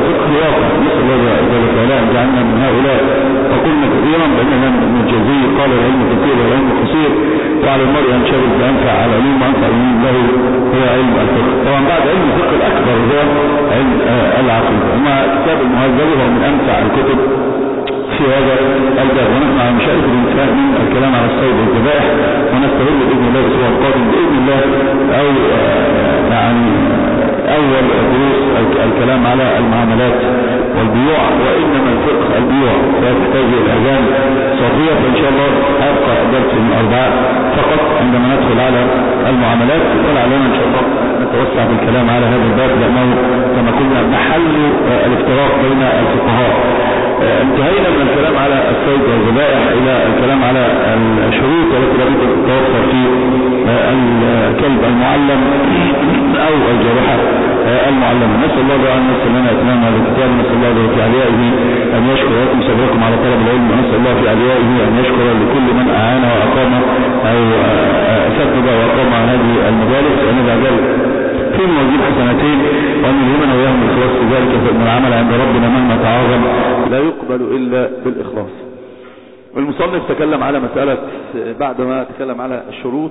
فقه واقع. نسأل الله جل وعلا أن جعلنا من هؤلاء. وقلنا كثيرا بأننا من الجزي قال العلم كثير والعلم قصير، وعلى المرء أن ينشغل بأنفع العلوم وأنفع العلوم له هو علم الفقه. طبعا بعد علم الفقه الأكبر هو علم العقيدة، وما كتاب المهذب هو من أنفع الكتب في هذا الباب. ونحن على مشاهد الانتهاء من الكلام على الصيد والذبائح، ونستغل بإذن الله الأسبوع القادم بإذن الله أو يعني أول دروس الكلام على المعاملات والبيوع. وإنما الفقه البيوع فيحتاج إلى أذان صافية، فإن شاء الله أبقى درس من الأربعاء فقط عندما ندخل على المعاملات، ولعلنا إن شاء الله نتوسع بالكلام على هذا الباب لأنه كما قلنا محل الافتراق بين الفقهاء. انتهينا من الكلام على الصيد والذبائح إلى الكلام على الشروط التي لابد أن تتوفر في الكلب المعلم أو الجارحة المعلمة. نسأل الله أن يسر لنا إتمام هذا الكتاب، نسأل الله في عليائه أن يشكر لكم صبركم على طلب العلم، ونسأل الله في عليائه أن يشكر لكل من أعان وأقام أو سدد وأقام هذه المجالس، وأن يجعل في موازين حسنتين، وأن يلهمنا وإياهم الإخلاص في ذلك، فإن العمل عند ربنا مهما تعاظم لا يقبل إلا بالإخلاص. والمصنف تكلم على مسألة بعدما تكلم على الشروط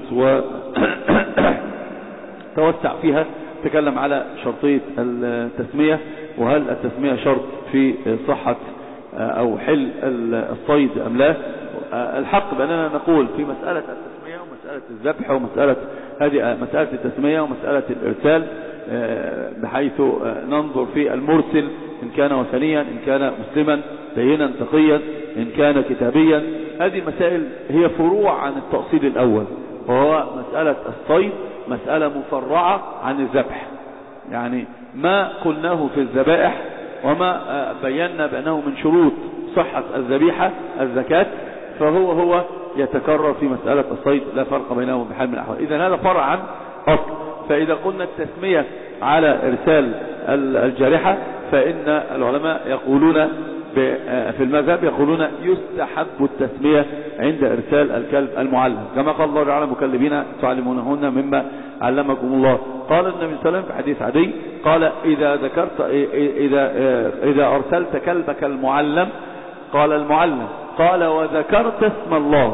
وتوسع فيها، تكلم على شرطية التسمية، وهل التسمية شرط في صحة أو حل الصيد أم لا. الحق بأننا نقول في مسألة التسمية ومسألة الذبح ومسألة هذه مسألة التسمية ومسألة الإرسال، بحيث ننظر في المرسل إن كان وثنيا، إن كان مسلما دينا تقيا، إن كان كتابيا. هذه المسائل هي فروع عن التأصيل الأول، وهو مسألة الصيد مسألة مفرعة عن الذبح. يعني ما قلناه في الذبائح وما بينا بأنه من شروط صحة الذبيحة الزكاة، فهو يتكرر في مسألة الصيد، لا فرق بينهم بحال من الأحوال. إذا هذا فرع عن أصل. فإذا قلنا التسمية على إرسال الجارحة، فإن العلماء يقولون في المذهب يقولون يستحب التسمية عند إرسال الكلب المعلم، كما قال الله تعالى مكلبين تعلمونهن مما علمكم الله. قال النبي صلى الله عليه وسلم في حديث عدي قال إذا أرسلت كلبك المعلم، قال المعلم، قال وذكرت اسم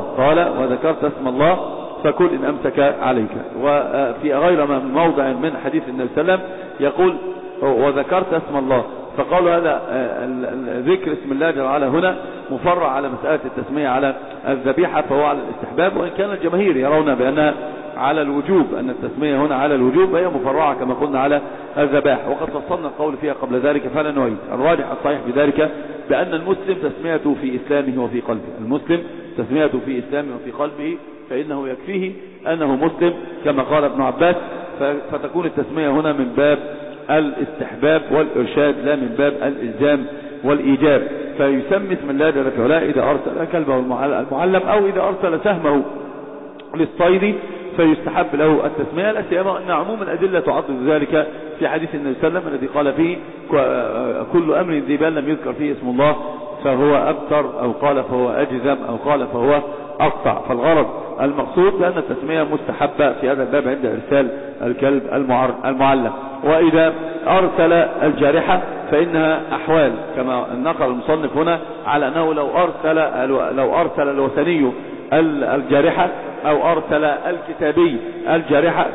الله فكل إن أمسك عليك. وفي غير من موضع من حديث النبي صلى الله عليه وسلم يقول وذكرت اسم الله، فقالوا هذا ذكر اسم الله جل وعلا هنا مفرع على مسألة التسمية على الذبيحة، فهو على الاستحباب، وإن كان الجماهير يرون بأنها على الوجوب، أن التسمية هنا على الوجوب، هي مفرعة كما قلنا على الذبائح، وقد فصلنا القول فيها قبل ذلك فلا نعيد. الراجح الصحيح بذلك بأن المسلم تسميته في إسلامه وفي قلبه، المسلم تسميته في إسلامه وفي قلبه، فإنه يكفيه أنه مسلم كما قال ابن عباس، فتكون التسمية هنا من باب الاستحباب والإرشاد لا من باب الإلزام والإيجاب. فيسمي اسم الله جل وعلا إذا أرسل كلبه المعلم أو إذا أرسل سهمه للصيد فيستحب له التسمية، لا سيما أن عموم الأدلة تعضد ذلك في حديث النبي صلى الله عليه وسلم الذي قال فيه كل أمر ذي بال لم يذكر فيه اسم الله فهو أبتر، أو قال فهو أجزم، أو قال فهو أقطع. فالغرض المقصود لأن التسمية مستحبة في هذا الباب عند إرسال الكلب المعلم. وإذا أرسل الجارحة فإنها أحوال، كما نقل المصنف هنا على أنه لو أرسل الوثني الجارحة أو أرسل الكتابي الجارحة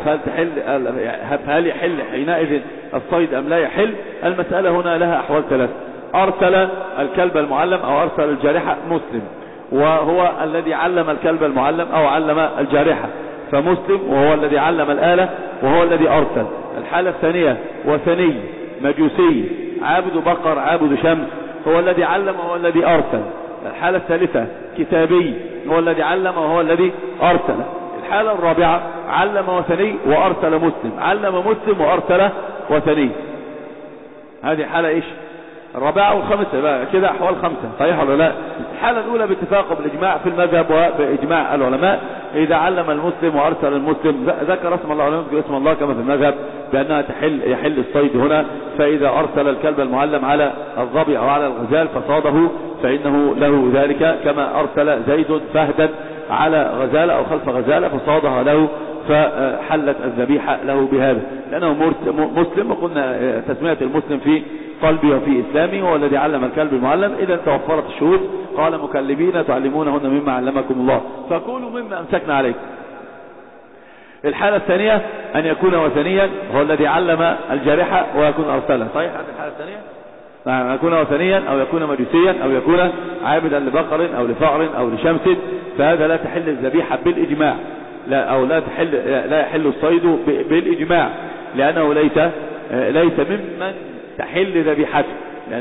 فهل يحل حينئذ الصيد أم لا يحل؟ المسألة هنا لها أحوال ثلاث. أرسل الكلب المعلم أو أرسل الجارحة مسلم، وهو الذي علم الكلب المعلم أو علم الجارحة، فمسلم وهو الذي علم الآلة وهو الذي أرسل. الحالة الثانية وثني مجوسي عابد بقر عابد شمس هو الذي علم وهو الذي أرسل. الحالة الثالثة كتابي هو الذي علم وهو الذي أرسل. الحالة الرابعة علم وثني وأرسل مسلم، علم مسلم وأرسل وثني. هذه حالة إيش؟ الرابعة والخامسة بقى كده أحوال خمسة، صحيح ولا لا؟ الحالة الأولى باتفاق بالإجماع في المذهب وبإجماع العلماء إذا علم المسلم وأرسل المسلم ذكر اسم الله ولم يذكر اسم الله كما في المذهب بأنها يحل الصيد هنا. فإذا أرسل الكلب المعلم على الظبي أو على الغزال فصاده فإنه له ذلك، كما أرسل زيد فهدا على غزالة أو خلف غزالة فصادها له فحلت الذبيحة له بهذا، لأنه مسلم. وقلنا تسمية المسلم في قلبي وفي إسلامي، وهو الذي علم الكلب المعلم. إذا توفرت الشروط قال مكلبين تعلمونهن مما علمكم الله فكلوا مما أمسكنا عليكم. الحالة الثانية أن يكون وثنيا، هو الذي علم الجارحة ويكون أرسلها. صحيح هذه الحالة الثانية، أن يكون وثنيا أو يكون مجوسيا أو يكون عابدا لبقر أو لفأر أو لشمس، فهذا لا تحل الذبيحة بالإجماع، أو لا يحل الصيد بالإجماع، لأنه ليس ممن تحل ذبيحته،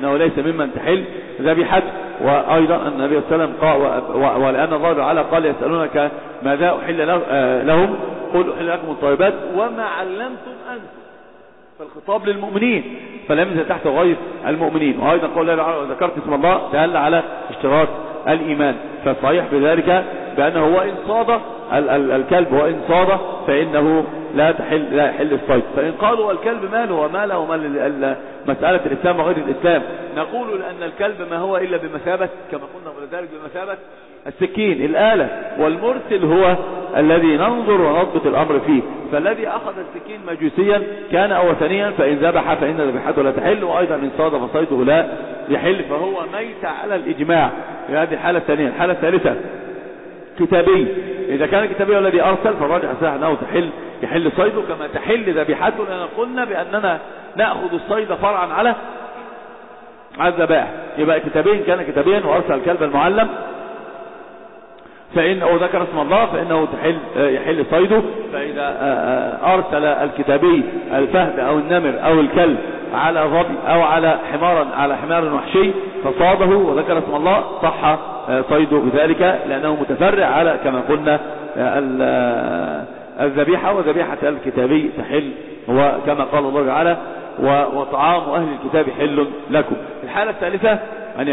وأيضا النبي صلى الله عليه وسلم قال، ولأن الله تعالى قال يسألونك ماذا أحل لهم قل أحل لكم الطيبات وما علمتم أنتم، فالخطاب للمؤمنين فلم ينزل تحت غير المؤمنين. وأيضا قال الله تعالى ذكرت اسم الله دل على اشتراط الإيمان، فالصحيح بذلك بأنه وإن صاد الكلب وإن صاد فإنه لا يحل الصيد. فإن قالوا الكلب ماله وماله ومال مسألة الإسلام وغير الإسلام، نقول لأن الكلب ما هو إلا بمثابة كما قلنا ولذلك بمثابة السكين الآلة، والمرسل هو الذي ننظر ونضبط الأمر فيه. فالذي أخذ السكين مجوسيا كان أو وثنيا فإن ذبح فإن ذبيحته لا تحل، وأيضا إن صاد فصيده لا يحل، فهو ميت على الإجماع. هذه الحالة الثانية. الحالة الثالثة كتابي، إذا كان الكتابي الذي أرسل فالراجح صحيح أنه يحل صيده كما تحل ذبيحته، لأن قلنا بأننا نأخذ الصيد فرعا على الذبائح. يبقى كتابي كان كتابيا وأرسل الكلب المعلم فإنه ذكر اسم الله فإنه يحل صيده. فإذا أرسل الكتابي الفهد أو النمر أو الكلب على ظبي أو على حمار وحشي فصاده وذكر اسم الله صح صيده بذلك، لأنه متفرع على كما قلنا الذبيحة، وذبيحة الكتابي تحل، وكما قال الله تعالى وطعام أهل الكتاب حل لكم. الحالة الثالثة أن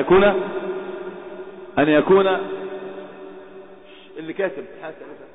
يكون اللي كاتب الحالة الثالثة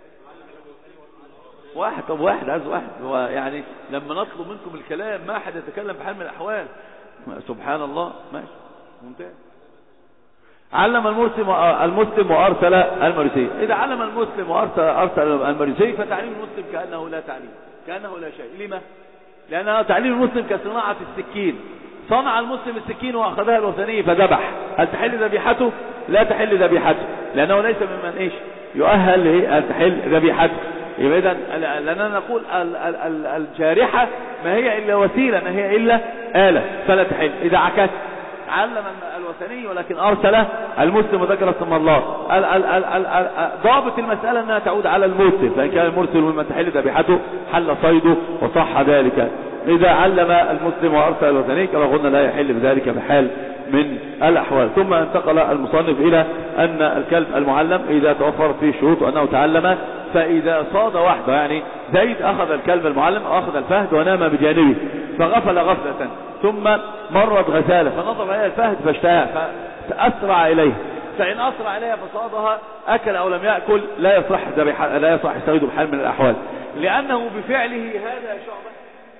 واحد. طب واحد عايز واحد، هو يعني لما نطلب منكم الكلام ما أحد يتكلم بحال من الأحوال. سبحان الله. ماشي ممتاز. علم المسلم وأرسل المرسي. إذا علم المسلم وأرسل المرسي فتعليم المسلم كأنه لا تعليم، كأنه لا شيء. لما؟ لأن تعليم المسلم كصناعة السكين. صنع المسلم السكين وأخذها الوثني فذبح، هل تحل ذبيحته؟ لا تحل ذبيحته، لأنه ليس ممن يؤهل أن تحل ذبيحته. إذن لأننا نقول الجارحة ما هي إلا وسيلة، ما هي إلا آلة، فلا تحل. إذا عكس علم الوثني ولكن أرسل المسلم وذكر اسم الله، ضابط المسألة أنها تعود على المرسل، فإن كان المرسل مما تحل ذبيحته حل صيده وصح ذلك. إذا علم المسلم وأرسل الوثني كما قلنا لا يحل بذلك بحال من الأحوال. ثم انتقل المصنف إلى أن الكلب المعلم إذا توفرت فيه شروط أنه تعلم، فإذا صاد وحده، يعني زيد أخذ الكلب المعلم أو أخذ الفهد ونام بجانبه فغفل غفلة ثم مرت غسالة فنظر إليها الفهد فاشتهاها فأسرع إليه، فإن أسرع إليها فصادها أكل أو لم يأكل لا يصح يستغيث بحال من الأحوال، لأنه بفعله هذا شعبة.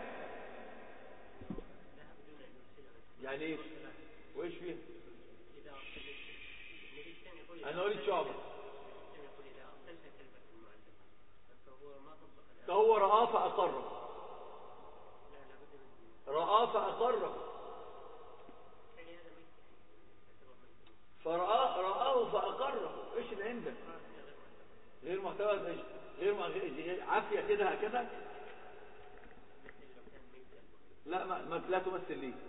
يعني إيش؟ وإيش فيه؟ أنا أريد شعبة. فهو رآه فأقره، فرآه فأقره. إيش اللي عندك؟ غير معتمد، غير عافية كده هكذا. لا تمثل لي.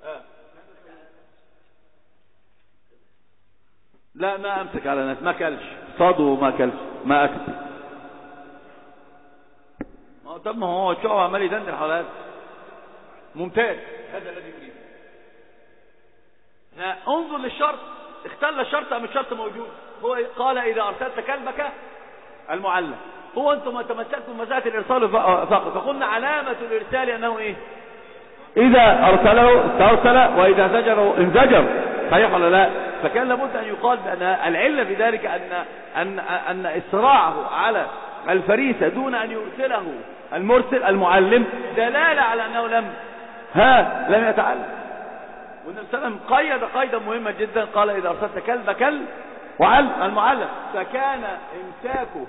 لا ما أمسك على ناس، ما كلش صادوا ما كلش ما أكل. طب ما هو شعب عمال يدندن حول هذا. ممتاز، هذا الذي يريد. انظر للشرط، اختل الشرط أم الشرط موجود؟ هو قال إذا أرسلت كلبك المعلم، هو أنتم تمسكتم مسألة الإرسال فقط، فقلنا علامة الإرسال أنه إيه؟ إذا أرسله استرسل وإذا زجره انزجر، صحيح ولا لا؟ فكان لابد أن يقال بأن العلة في ذلك أن إسراعه على الفريسة دون أن يرسله المرسل المعلم دلالة على أنه لم يتعلم. والنبي صلى الله عليه وسلم قيد قيدا مهما جدا، قال إذا أرسلت كلبك المعلم، فكان إمساكه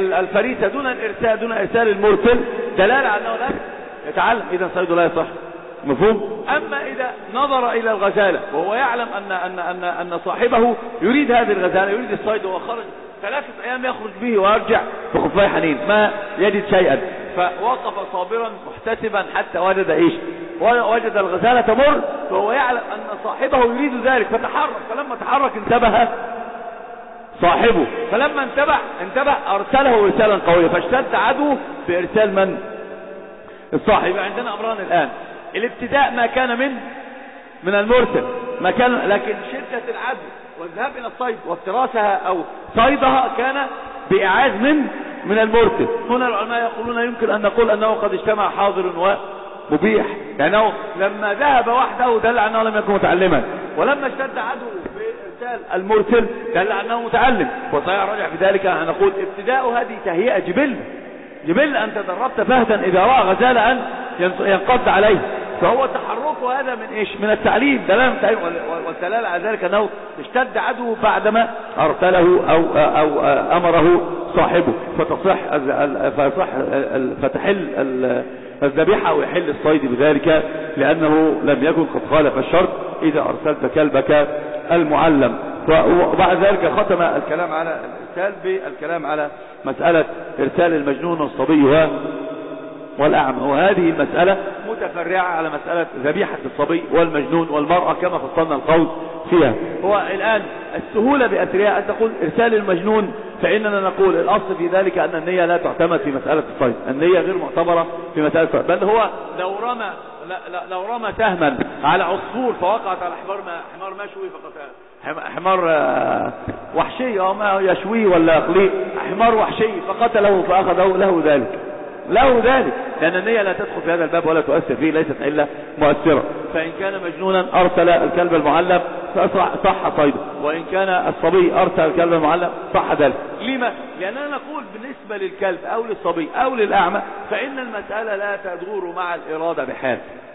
للفريسة دون إرسال المرسل دلالة على أنه لم يتعلم، إذا صيده لا يصح. مفهوم؟ أما إذا نظر إلى الغزالة وهو يعلم أن صاحبه يريد هذه الغزالة، يريد الصيد، وهو خرج 3 أيام يخرج به ويرجع بخفاي حنين ما يجد شيئا، فوقف صابرا محتسبا حتى وجد إيش؟ وجد الغزالة تمر، فهو يعلم أن صاحبه يريد ذلك فتحرك، فلما تحرك انتبه صاحبه، فلما انتبه أرسله إرسالا قويا، فاشتد عدوه بإرسال من؟ الصاحب. عندنا أمران الآن، الابتداء ما كان من المرسل ما كان، لكن شدة العدو والذهاب إلى الصيد وافتراسها أو صيدها كان بإعاز من المرسل. هنا العلماء يقولون يمكن أن نقول أنه قد اجتمع حاضر ومبيح، لأنه لما ذهب وحده دل أنه لم يكن متعلما، ولما اشتد عدوه بإرسال المرسل دل أنه متعلم، وسيرجع في ذلك أن نقول ابتداء هذه تهيئة جبل أن تدربت فهدا إذا رأى غزالة أن ينقض عليه، فهو تحركه هذا من إيش؟ من التعليم دلالة، والدلالة على ذلك أنه اشتد عدوه بعدما أرسله أو أمره صاحبه، فتحل الذبيحة ويحل الصيد بذلك، لأنه لم يكن قد خالف الشرط إذا أرسلت كلبك المعلم. وبعد ذلك ختم الكلام على الإرسال بالكلام على مسألة إرسال المجنون والصبي والأعمى، وهذه المسألة متفرعة على مسألة ذبيحة الصبي والمجنون والمرأة كما فصلنا القول فيها. هو الآن السهولة بأسرها أن تقول إرسال المجنون، فإننا نقول الأصل في ذلك أن النية لا تعتمد في مسألة الصيد، النية غير معتبرة في مسألة الصيد، بل هو لو رمى سهما على عصفور فوقعت على حمار مشوي، حمار وحشي أو ما يشوي ولا يقليه، حمار وحشي فقتله فأخذه له ذلك، لأن النية لا تدخل في هذا الباب ولا تؤثر فيه، ليست إلا مؤثرة. فإن كان مجنونا أرسل الكلب المعلم صح صيده، وإن كان الصبي أرسل الكلب المعلم صح ذلك. لما؟ لأننا نقول بالنسبة للكلب أو للصبي أو للأعمى فإن المسألة لا تدور مع الإرادة بحال،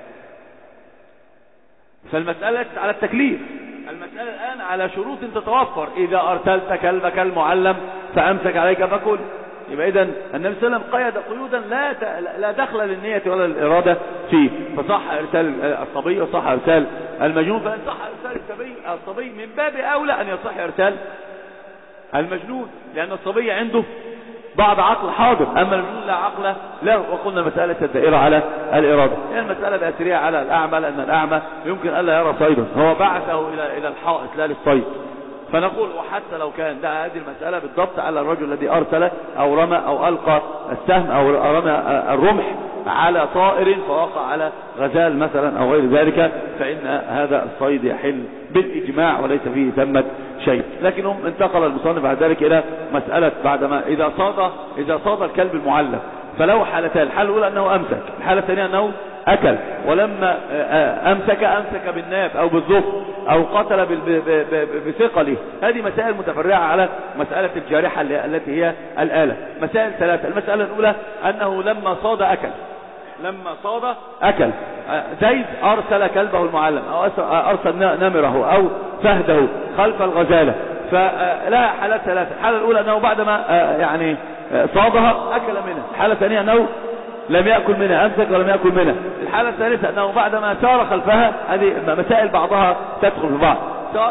فالمسألة على التكليف، المسألة الآن على شروط تتوفر. إذا أرسلت كلبك المعلم فأمسك عليك فكل، يبقى إذن النبي صلى الله عليه وسلم قيد قيودا لا دخل للنية ولا للإرادة فيه، فصح إرسال الصبي وصح إرسال المجنون، فإن صح إرسال الصبي من باب أولى أن يصح إرسال المجنون، لأن الصبي عنده بعض عقل حاضر، أما المجنون لا عقل له. وقلنا مسألة الدائرة على الإرادة، يعني المسألة بأسرية على الأعمى، لأن الأعمى يمكن ألا يرى صيدا، هو بعثه إلى الحائط لا للصيد، فنقول وحتى لو كان ده هذه المسألة بالضبط على الرجل الذي أرسل أو رمى أو ألقى السهم أو رمى الرمح على طائر فوقع على غزال مثلا أو غير ذلك، فإن هذا الصيد يحل بالإجماع وليس فيه ثمة شيء. لكنهم انتقل المصنف بعد ذلك إلى مسألة بعدما إذا صاد الكلب المعلم فله حالتان، الحالة الأولى أنه أمسك، الحالة الثانية أنه أكل، ولما أمسك بالناب أو بالظفر أو قتل بثقله. هذه مسائل متفرعة على مسألة الجارحة التي هي الآلة. مسائل 3. المسألة الأولى أنه لما صاد أكل زيد أرسل كلبه المعلم أو أرسل نمره أو فهده خلف الغزالة، فلا حالات 3. الحالة الأولى أنه بعدما يعني صادها أكل منها، الحالة الثانية أنه لم يأكل منها، أمسك ولم يأكل منها، الحالة الثالثة أنه بعدما سار خلفها. هذه مسائل بعضها تدخل في بعض.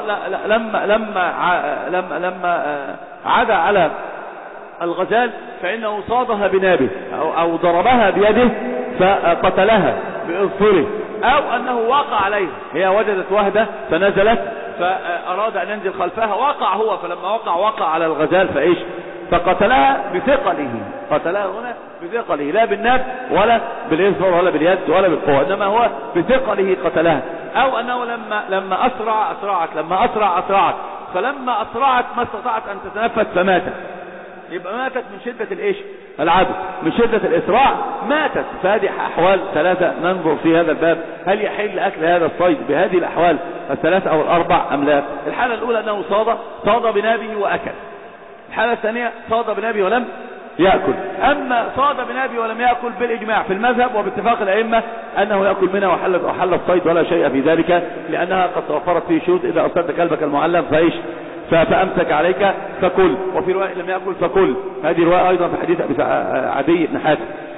لما عدا على الغزال فإنه صادها بنابه أو ضربها بيده فقتلها بإظفره، أو أنه وقع عليها، هي وجدت وهدة فنزلت فأراد أن ينزل خلفها، وقع هو، فلما وقع على الغزال فإيش؟ فقتلها بثقله، قتلها هنا بثقله، لا بالناب ولا بالإظفر ولا باليد ولا بالقوة، إنما هو بثقله قتلها. أو أنه لما أسرعت فلما أسرعت ما استطاعت أن تتنفس فماتت، يبقى ماتت من شدة الإيش؟ العدو، من شدة الإسراع ماتت. فهذه أحوال 3 ننظر في هذا الباب، هل يحل أكل هذا الصيد بهذه الأحوال 3 أو 4 أم لا؟ الحالة الأولى أنه صاد بنابه وأكل، الحالة الثانية صاد بنابه ولم يأكل. أما صاد بنابه ولم يأكل بالإجماع في المذهب وباتفاق الأئمة أنه يأكل منها وحل الصيد ولا شيء في ذلك، لأنها قد توفرت فيه شروط. إذا أرسلت كلبك المعلم فإيش؟ فأمسك عليك فكل، وفي رواية لم يأكل فكل، هذه رواية أيضا في حديث عدي بن حاتم.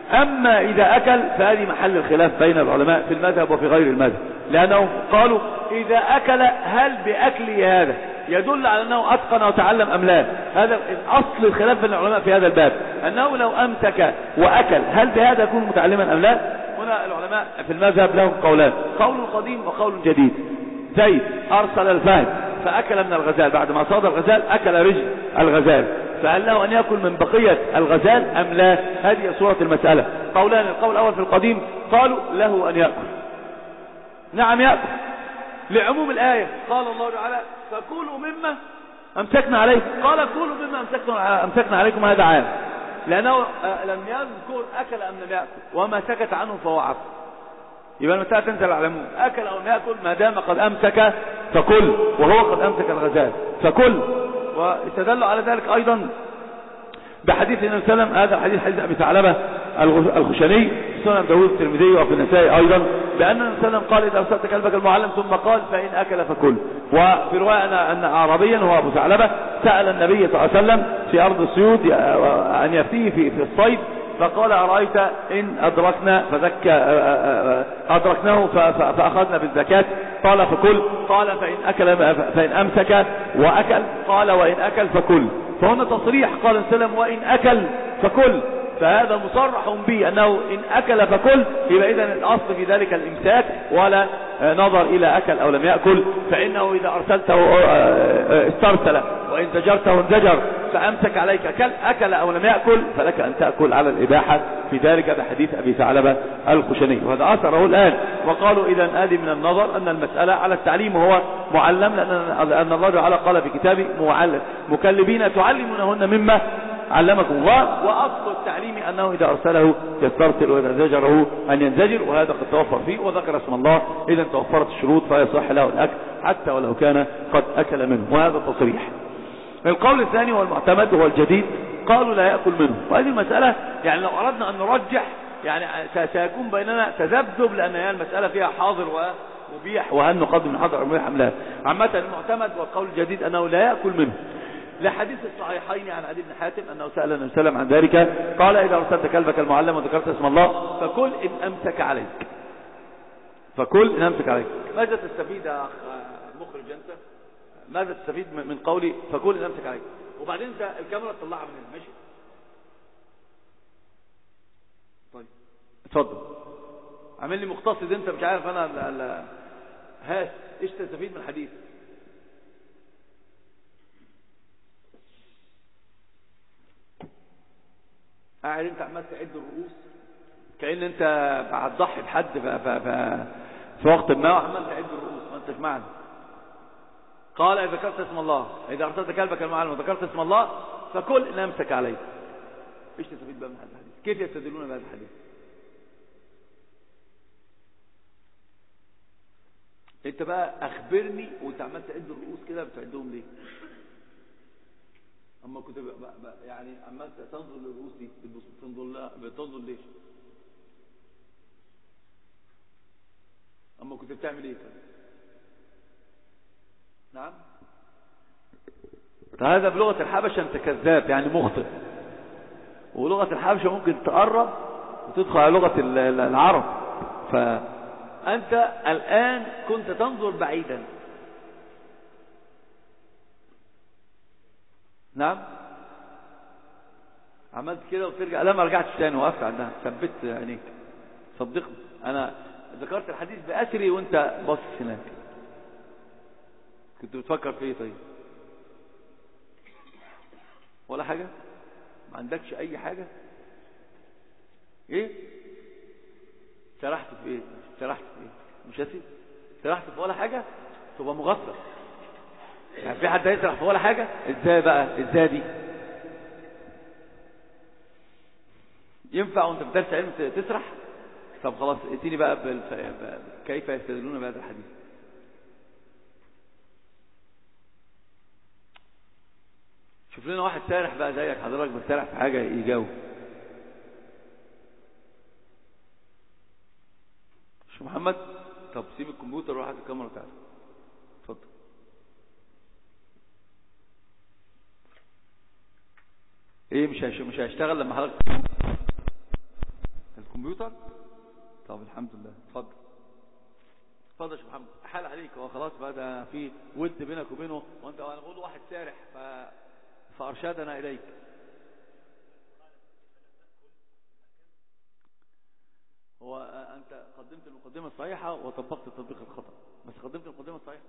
أما إذا أكل فهذه محل الخلاف بين العلماء في المذهب وفي غير المذهب، لأنهم قالوا إذا أكل هل بأكله هذا يدل على أنه أتقن وتعلم أم لا. هذا أصل الخلاف بين العلماء في هذا الباب، أنه لو أمسك وأكل هل بهذا يكون متعلما أم لا. هنا العلماء في المذهب لهم قولان، قول قديم وقول جديد. زيد أرسل الفهد فأكل من الغزال، بعد ما صاد الغزال أكل رجل الغزال، فهل له أن يأكل من بقية الغزال أم لا؟ هذه صورة المسألة. قولان، القول الأول في القديم قالوا له أن يأكل، نعم يأكل، لعموم الآية قال الله تعالى فكلوا مما أمسكنا عليكم، قال كلوا مما أمسكنا عليكم، هذا عام، لأنه لم يذكر أكل أم لم يأكل، وما سكت عنه فهو عفو. يبقى المسألة تنزل على العموم، أكل أو لم يأكل ما دام قد أمسك فكل، وهو قد أمسك الغزال فكل. واستدلوا على ذلك أيضا بحديث النبي صلى الله عليه وسلم، هذا حديث أبي ثعلبة الخشني سنن داوود الترمذي وفي النسائي أيضا، بأن النبي صلى الله عليه وسلم قال إذا أرسلت كلبك المعلم ثم قال فإن أكل فكل. وفي رواية أن أعرابيا هو أبو ثعلبة سأل النبي صلى الله عليه وسلم في أرض الصيود أن يفتيه في الصيد، فقال أرأيت إن أدركناه فأخذنا بالزكاة، قال فكل، قال فإن أمسك وأكل، قال وإن أكل فكل. فهنا تصريح قال السلام وإن أكل فكل، فهذا مصرح به أنه إن أكل فكل، يبقى إذن الأصل في ذلك الإمساك ولا نظر إلى أكل أو لم يأكل. فإنه إذا أرسلته استرسل وإن زجرته انزجر فأمسك عليك أكل أو لم يأكل فلك أن تأكل على الإباحة في ذلك بحديث أبي ثعلبة الخشني، وهذا أثره الآن. وقالوا إذن هذه من النظر أن المسألة على التعليم هو معلم، لأن الله تعالى قال في كتابه مكلبين تعلمونهن مما علمكم الله، وأصل التعليم أنه إذا أرسله يسترسل وإذا زجره أن ينزجر، وهذا قد توفر فيه وذكر اسم الله، إذا توفرت الشروط فيصح له الأكل حتى ولو كان قد أكل منه، وهذا تصريح. القول الثاني هو المعتمد وهو الجديد، قالوا لا يأكل منه. وهذه المسألة يعني لو أردنا أن نرجح يعني سيكون بيننا تذبذب، لأن هي المسألة فيها حاضر ومبيح، وهل نقدم من حاضر المبيح أم لا. عامة المعتمد والقول الجديد أنه لا يأكل منه، لحديث الصحيحين عن عدي بن حاتم أنه سأل النبي صلى الله عليه وسلم عن ذلك، قال إذا أرسلت كلبك المعلم وذكرت اسم الله فكل إن أمسك عليك، فكل إن أمسك عليك. ماذا تستفيد يا أخ مخرج أنت؟ ماذا تستفيد من قولي فكل إن أمسك عليك؟ وبعدين أنت الكاميرا تطلعها من هنا، ماشي؟ طيب اتفضل، عامل لي مقتصد أنت، مش عارف أنا هات إيش تستفيد من الحديث؟ قاعد انت عمال تعد الرؤوس كأن انت هتضحي بحد في وقت ما، وعمال تعد الرؤوس ما انتش معنا. قال اذا ذكرت اسم الله، اذا ارسلت كلبك المعلم وذكرت اسم الله فكل ان امسك عليك. ايش تستفيد بقى من هذا الحديث؟ كيف يستدلون بهذا الحديث؟ انت بقى اخبرني، وانت عمال تعد الرؤوس كده بتعدهم ليه؟ اما كنت يعني عمال تنظر للرؤوس دي بتنظر ليش؟ اما كنت بتعمل ايه طيب؟ نعم، هذا بلغة الحبشة انت كذاب يعني مخطئ، ولغة الحبشة ممكن تقرب وتدخل على لغة العرب. فأنت الآن كنت تنظر بعيدا، نعم، عملت كده وترجع، لا ما رجعتش تاني، وقفت عندها، ثبت عينيك، صدقني انا ذكرت الحديث بأسري وانت باصص هناك. كنت بتفكر في ايه طيب؟ ولا حاجة؟ ما عندكش اي حاجة؟ ايه سرحت في ايه؟ مش هسيب سرحت في ولا حاجة؟ تبقى مغفل. يعني في حد هيسرح في ولا حاجة؟ ازاي بقى؟ ازاي دي ينفع وانت في درس علم تسرح؟ طب خلاص ائتيني بقى كيف يستدلون بهذا الحديث. شوف لنا واحد سارح بقى زيك حضرتك بتسارح في حاجة يجاوب. شو محمد؟ طب سيب الكمبيوتر وروح هات الكاميرا بتاعتك، اتفضل. ايه مش هيشتغل لما حضرتك كمبيوتر. طب الحمد لله. اتفضل اتفضل يا شيخ محمد. حال عليك، هو خلاص بقى ده في ود بينك وبينه، وانت انا بقول واحد سارح فارشدنا اليك. هو انت قدمت المقدمه الصحيحه وطبقت التطبيق الخطا، بس قدمت المقدمه الصحيحه.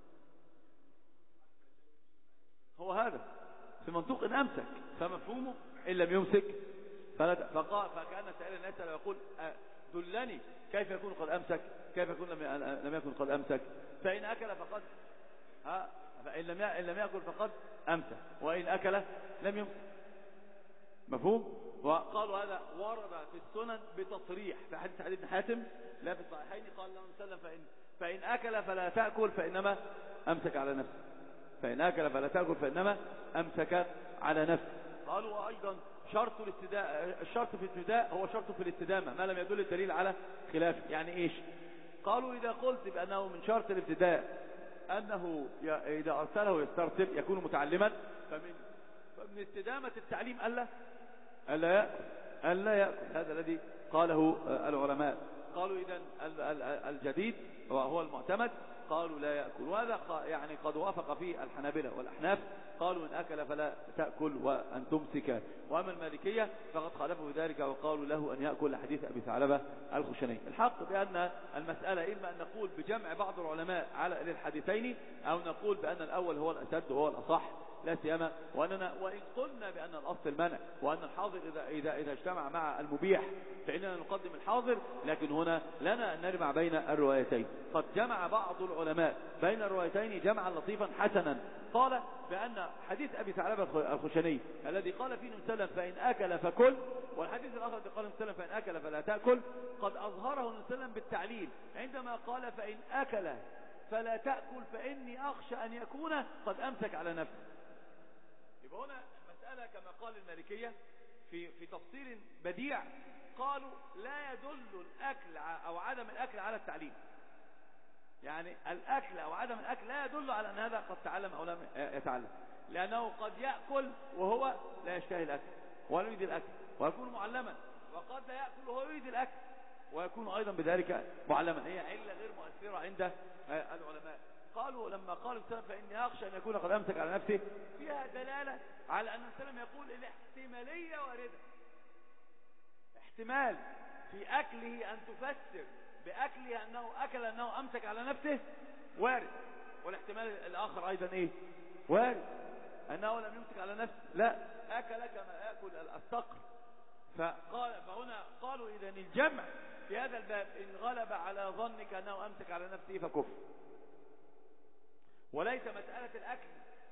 هو هذا في منطوق إن أمسك، فمفهومه إن لم يمسك فكأن سائلا يسأل ويقول دلني كيف يكون قد أمسك، كيف يكون لم يكن قد أمسك. فإن أكل فقد فإن لم يأكل فقد أمسك، وإن أكل لم يمسك. مفهوم؟ وقالوا هذا ورد في السنن بتصريح في حديث علي بن حاتم لا في الصحيحين، قال الله عليه وسلم فإن أكل فلا تأكل فإنما أمسك على نفسه، فإن أكل فلا تأكل فإنما أمسك على نفسه. قالوا وأيضا الشرط في الابتداء هو شرط في الاستدامة ما لم يدل الدليل على خلافه. يعني إيش؟ قالوا إذا قلت بأنه من شرط الابتداء أنه إذا أرسله يسترسل يكون متعلما، فمن استدامة التعليم ألا يأكل. هذا الذي قاله العلماء. قالوا إذن الجديد وهو المعتمد قالوا لا يأكل، وهذا يعني قد وافق فيه الحنابلة والأحناف، قالوا إن أكل فلا تأكل وأن تمسك. وأما المالكية فقد خالفوا بذلك وقالوا له أن يأكل حديث أبي ثعلبة الخشني. الحق بأن المسألة إما أن نقول بجمع بعض العلماء للحديثين، أو نقول بأن الأول هو الأسد وهو الأصح لا سيما، وإن قلنا بأن الأصل المنع وأن الحاضر إذا اجتمع مع المبيح فإننا نقدم الحاضر، لكن هنا لنا أن نجمع بين الروايتين. قد جمع بعض العلماء بين الروايتين جمعا لطيفا حسنا، قال بأن حديث أبي ثعلبة الخشني الذي قال فيه النبي صلى الله عليه وسلم فإن أكل فكل، والحديث الآخر الذي قال النبي صلى الله عليه وسلم فإن أكل فلا تأكل، قد أظهره النبي صلى الله عليه وسلم بالتعليل عندما قال فإن أكل فلا تأكل فإني أخشى أن يكون قد أمسك على نفسه. يبقى هنا مسألة كما قال المالكية في تفصيل بديع، قالوا لا يدل الأكل أو عدم الأكل على التعليم. يعني الأكل أو عدم الأكل لا يدل على أن هذا قد تعلم أو لم يتعلم، لأنه قد يأكل وهو لا يشتهي الأكل ولا يريد الأكل ويكون معلما، وقد لا يأكل وهو يريد الأكل ويكون أيضا بذلك معلما. هي علة غير مؤثرة عند العلماء. قالوا لما قال السلام فإني أخشى أن يكون قد أمسك على نفسه، فيها دلالة على أن السلام يقول الاحتمالية واردة، احتمال في أكله أن تفسر بأكله أنه أكل أنه أمسك على نفسه وارد، والاحتمال الآخر أيضا إيه وارد أنه لم يمسك على نفسه، لا أكل كما يأكل الصقر. فهنا قالوا إذا الجمع في هذا الباب إن غلب على ظنك أنه أمسك على نفسه فكفر، وليس مسألة الأكل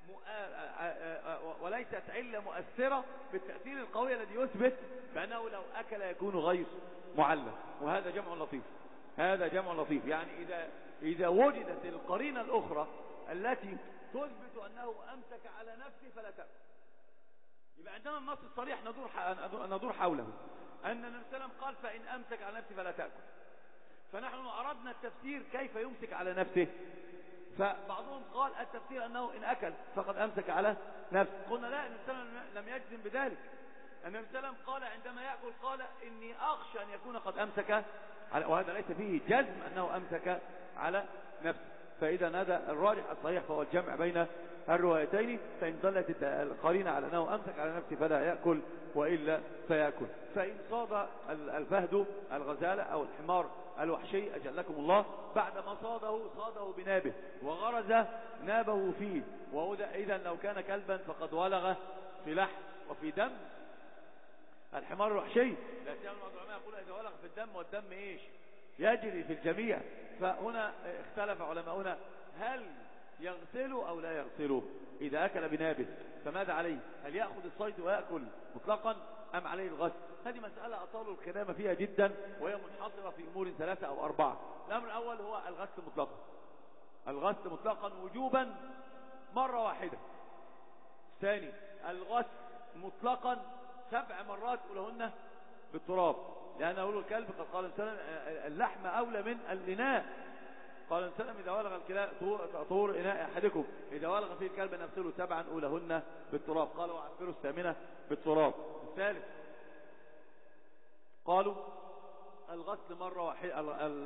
وليست علة مؤثرة بالتأثير القوي الذي يثبت بأنه لو أكل يكون غير معلم. وهذا جمع لطيف، هذا جمع لطيف. يعني إذا وجدت القرينة الأخرى التي تثبت أنه أمسك على نفسه فلا تأكل، يبقى عندنا النص الصريح ندور حوله أن النبي صلى الله عليه وسلم قال فإن أمسك على نفسه فلا تأكل، فنحن أردنا التفسير كيف يمسك على نفسه، فبعضهم قال التفسير أنه إن أكل فقد أمسك على نفسه. قلنا لا، النبي صلى الله عليه وسلم لم يجزم بذلك. النبي صلى الله عليه وسلم قال عندما يأكل قال إني أخشى أن يكون قد أمسك على، وهذا ليس فيه جزم أنه أمسك على نفسه. فإذا هذا الراجح الصحيح فهو الجمع بين الروايتين، فإن دلت القرينة على أنه أمسك على نفسه فلا يأكل وإلا فيأكل. فإن صاد الفهد الغزالة أو الحمار الوحشي أجلكم الله بعدما صاده بنابه وغرز نابه فيه، وإذا لو كان كلبا فقد ولغ في لحم وفي دم الحمار الوحشي، لا سيما بعض العلماء يقول إذا ولغ في الدم والدم إيش يجري في الجميع. فهنا اختلف علماؤنا هل يغسله أو لا يغسله إذا أكل بنابه، فماذا عليه؟ هل يأخذ الصيد ويأكل مطلقا أم عليه الغسل؟ هذه مسألة أطالوا الكلام فيها جدا، وهي منحصرة في أمور 3 أو 4. الأمر الأول هو الغسل مطلقا، الغسل مطلقا وجوبا مرة واحدة. الثاني الغسل مطلقا 7 مرات أولهن بالتراب، لأن أقول الكلب قد قال السلام اللحم أولى من الإناء، قال السلام إذا ولغ الكلاب طهور إناء أحدكم إذا ولغ فيه الكلب نغسله 7 أولهن بالتراب، قالوا وعفروا 8 بالتراب. الثالث قالوا الغسل مرة واحدة،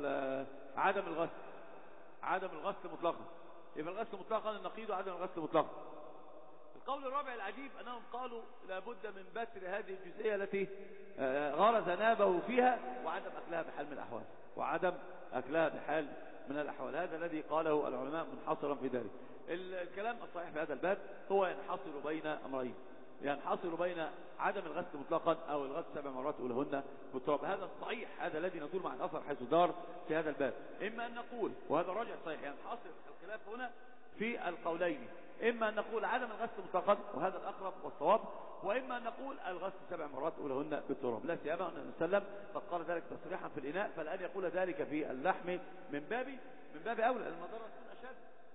عدم الغسل مطلقا، يبقى الغسل مطلقا النقيض وعدم الغسل مطلقا. القول الرابع العجيب أنهم قالوا لابد من بتر هذه الجزئية التي غرز نابه فيها وعدم أكلها بحال من الأحوال، وعدم أكلها بحال من الأحوال. هذا الذي قاله العلماء منحصرا في ذلك. الكلام الصحيح في هذا الباب هو ينحصر بين أمرين، ينحصر بين عدم الغسل مطلقا أو الغسل 7 مرات أولهن بالتراب. هذا الصحيح، هذا الذي ندور مع الأثر حيث دار في هذا الباب. إما أن نقول، وهذا راجع صحيح، ينحصر الخلاف هنا في القولين، إما أن نقول عدم الغسل مطلقا وهذا الأقرب والصواب، وإما أن نقول الغسل 7 مرات أولهن بالتراب. لا سيما أن وسلم قد قال ذلك تصريحا في الإناء، فالآن يقول ذلك في اللحم من باب أولى. المضرة تكون أشد،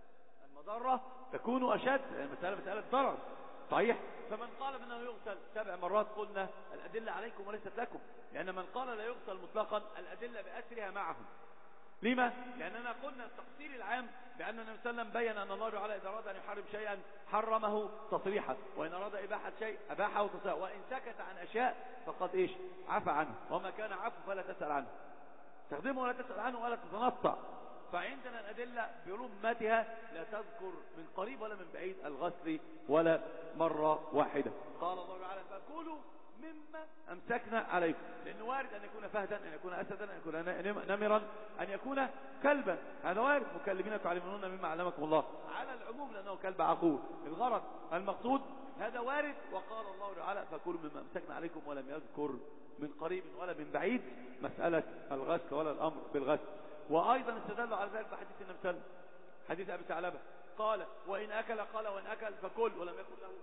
المضرة تكون أشد، المسألة مسألة ضرر صحيح. فمن قال بأنه يغسل 7 مرات قلنا الأدلة عليكم وليست لكم، لأن من قال لا يغسل مطلقا الأدلة بأسرها معهم. لما؟ لأننا قلنا التقصير العام بأن النبي صلى الله عليه وسلم بين أن الله تعالى إذا أراد أن يحرم شيئا حرمه تصريحا، وإن أراد إباحة شيء أباحه تصريحا، وإن سكت عن أشياء فقد إيش؟ عفى عنه، وما كان عفو فلا تسأل عنه، تخدمه ولا تسأل عنه ولا تتنطع. فعندنا الأدلة برمتها لا تذكر من قريب ولا من بعيد الغسل ولا مرة واحدة. قال الله تعالى فكلوا مما أمسكنا عليكم، لأنه وارد أن يكون فهدا، أن يكون أسدا، أن يكون نمرا، أن يكون كلبا، هذا وارد. مكلبين تعلمون مما علمكم الله على العموم لأنه كلب عقول، الغرض المقصود هذا وارد. وقال الله تعالى فكلوا مما أمسكنا عليكم ولم يذكر من قريب ولا من بعيد مسألة الغسل ولا الأمر بالغسل. وأيضا استدلوا على ذلك بحديث النبي صلى الله عليه وسلم، حديث أبي ثعلبة قال وإن أكل، قال وإن أكل فكل ولم يكن له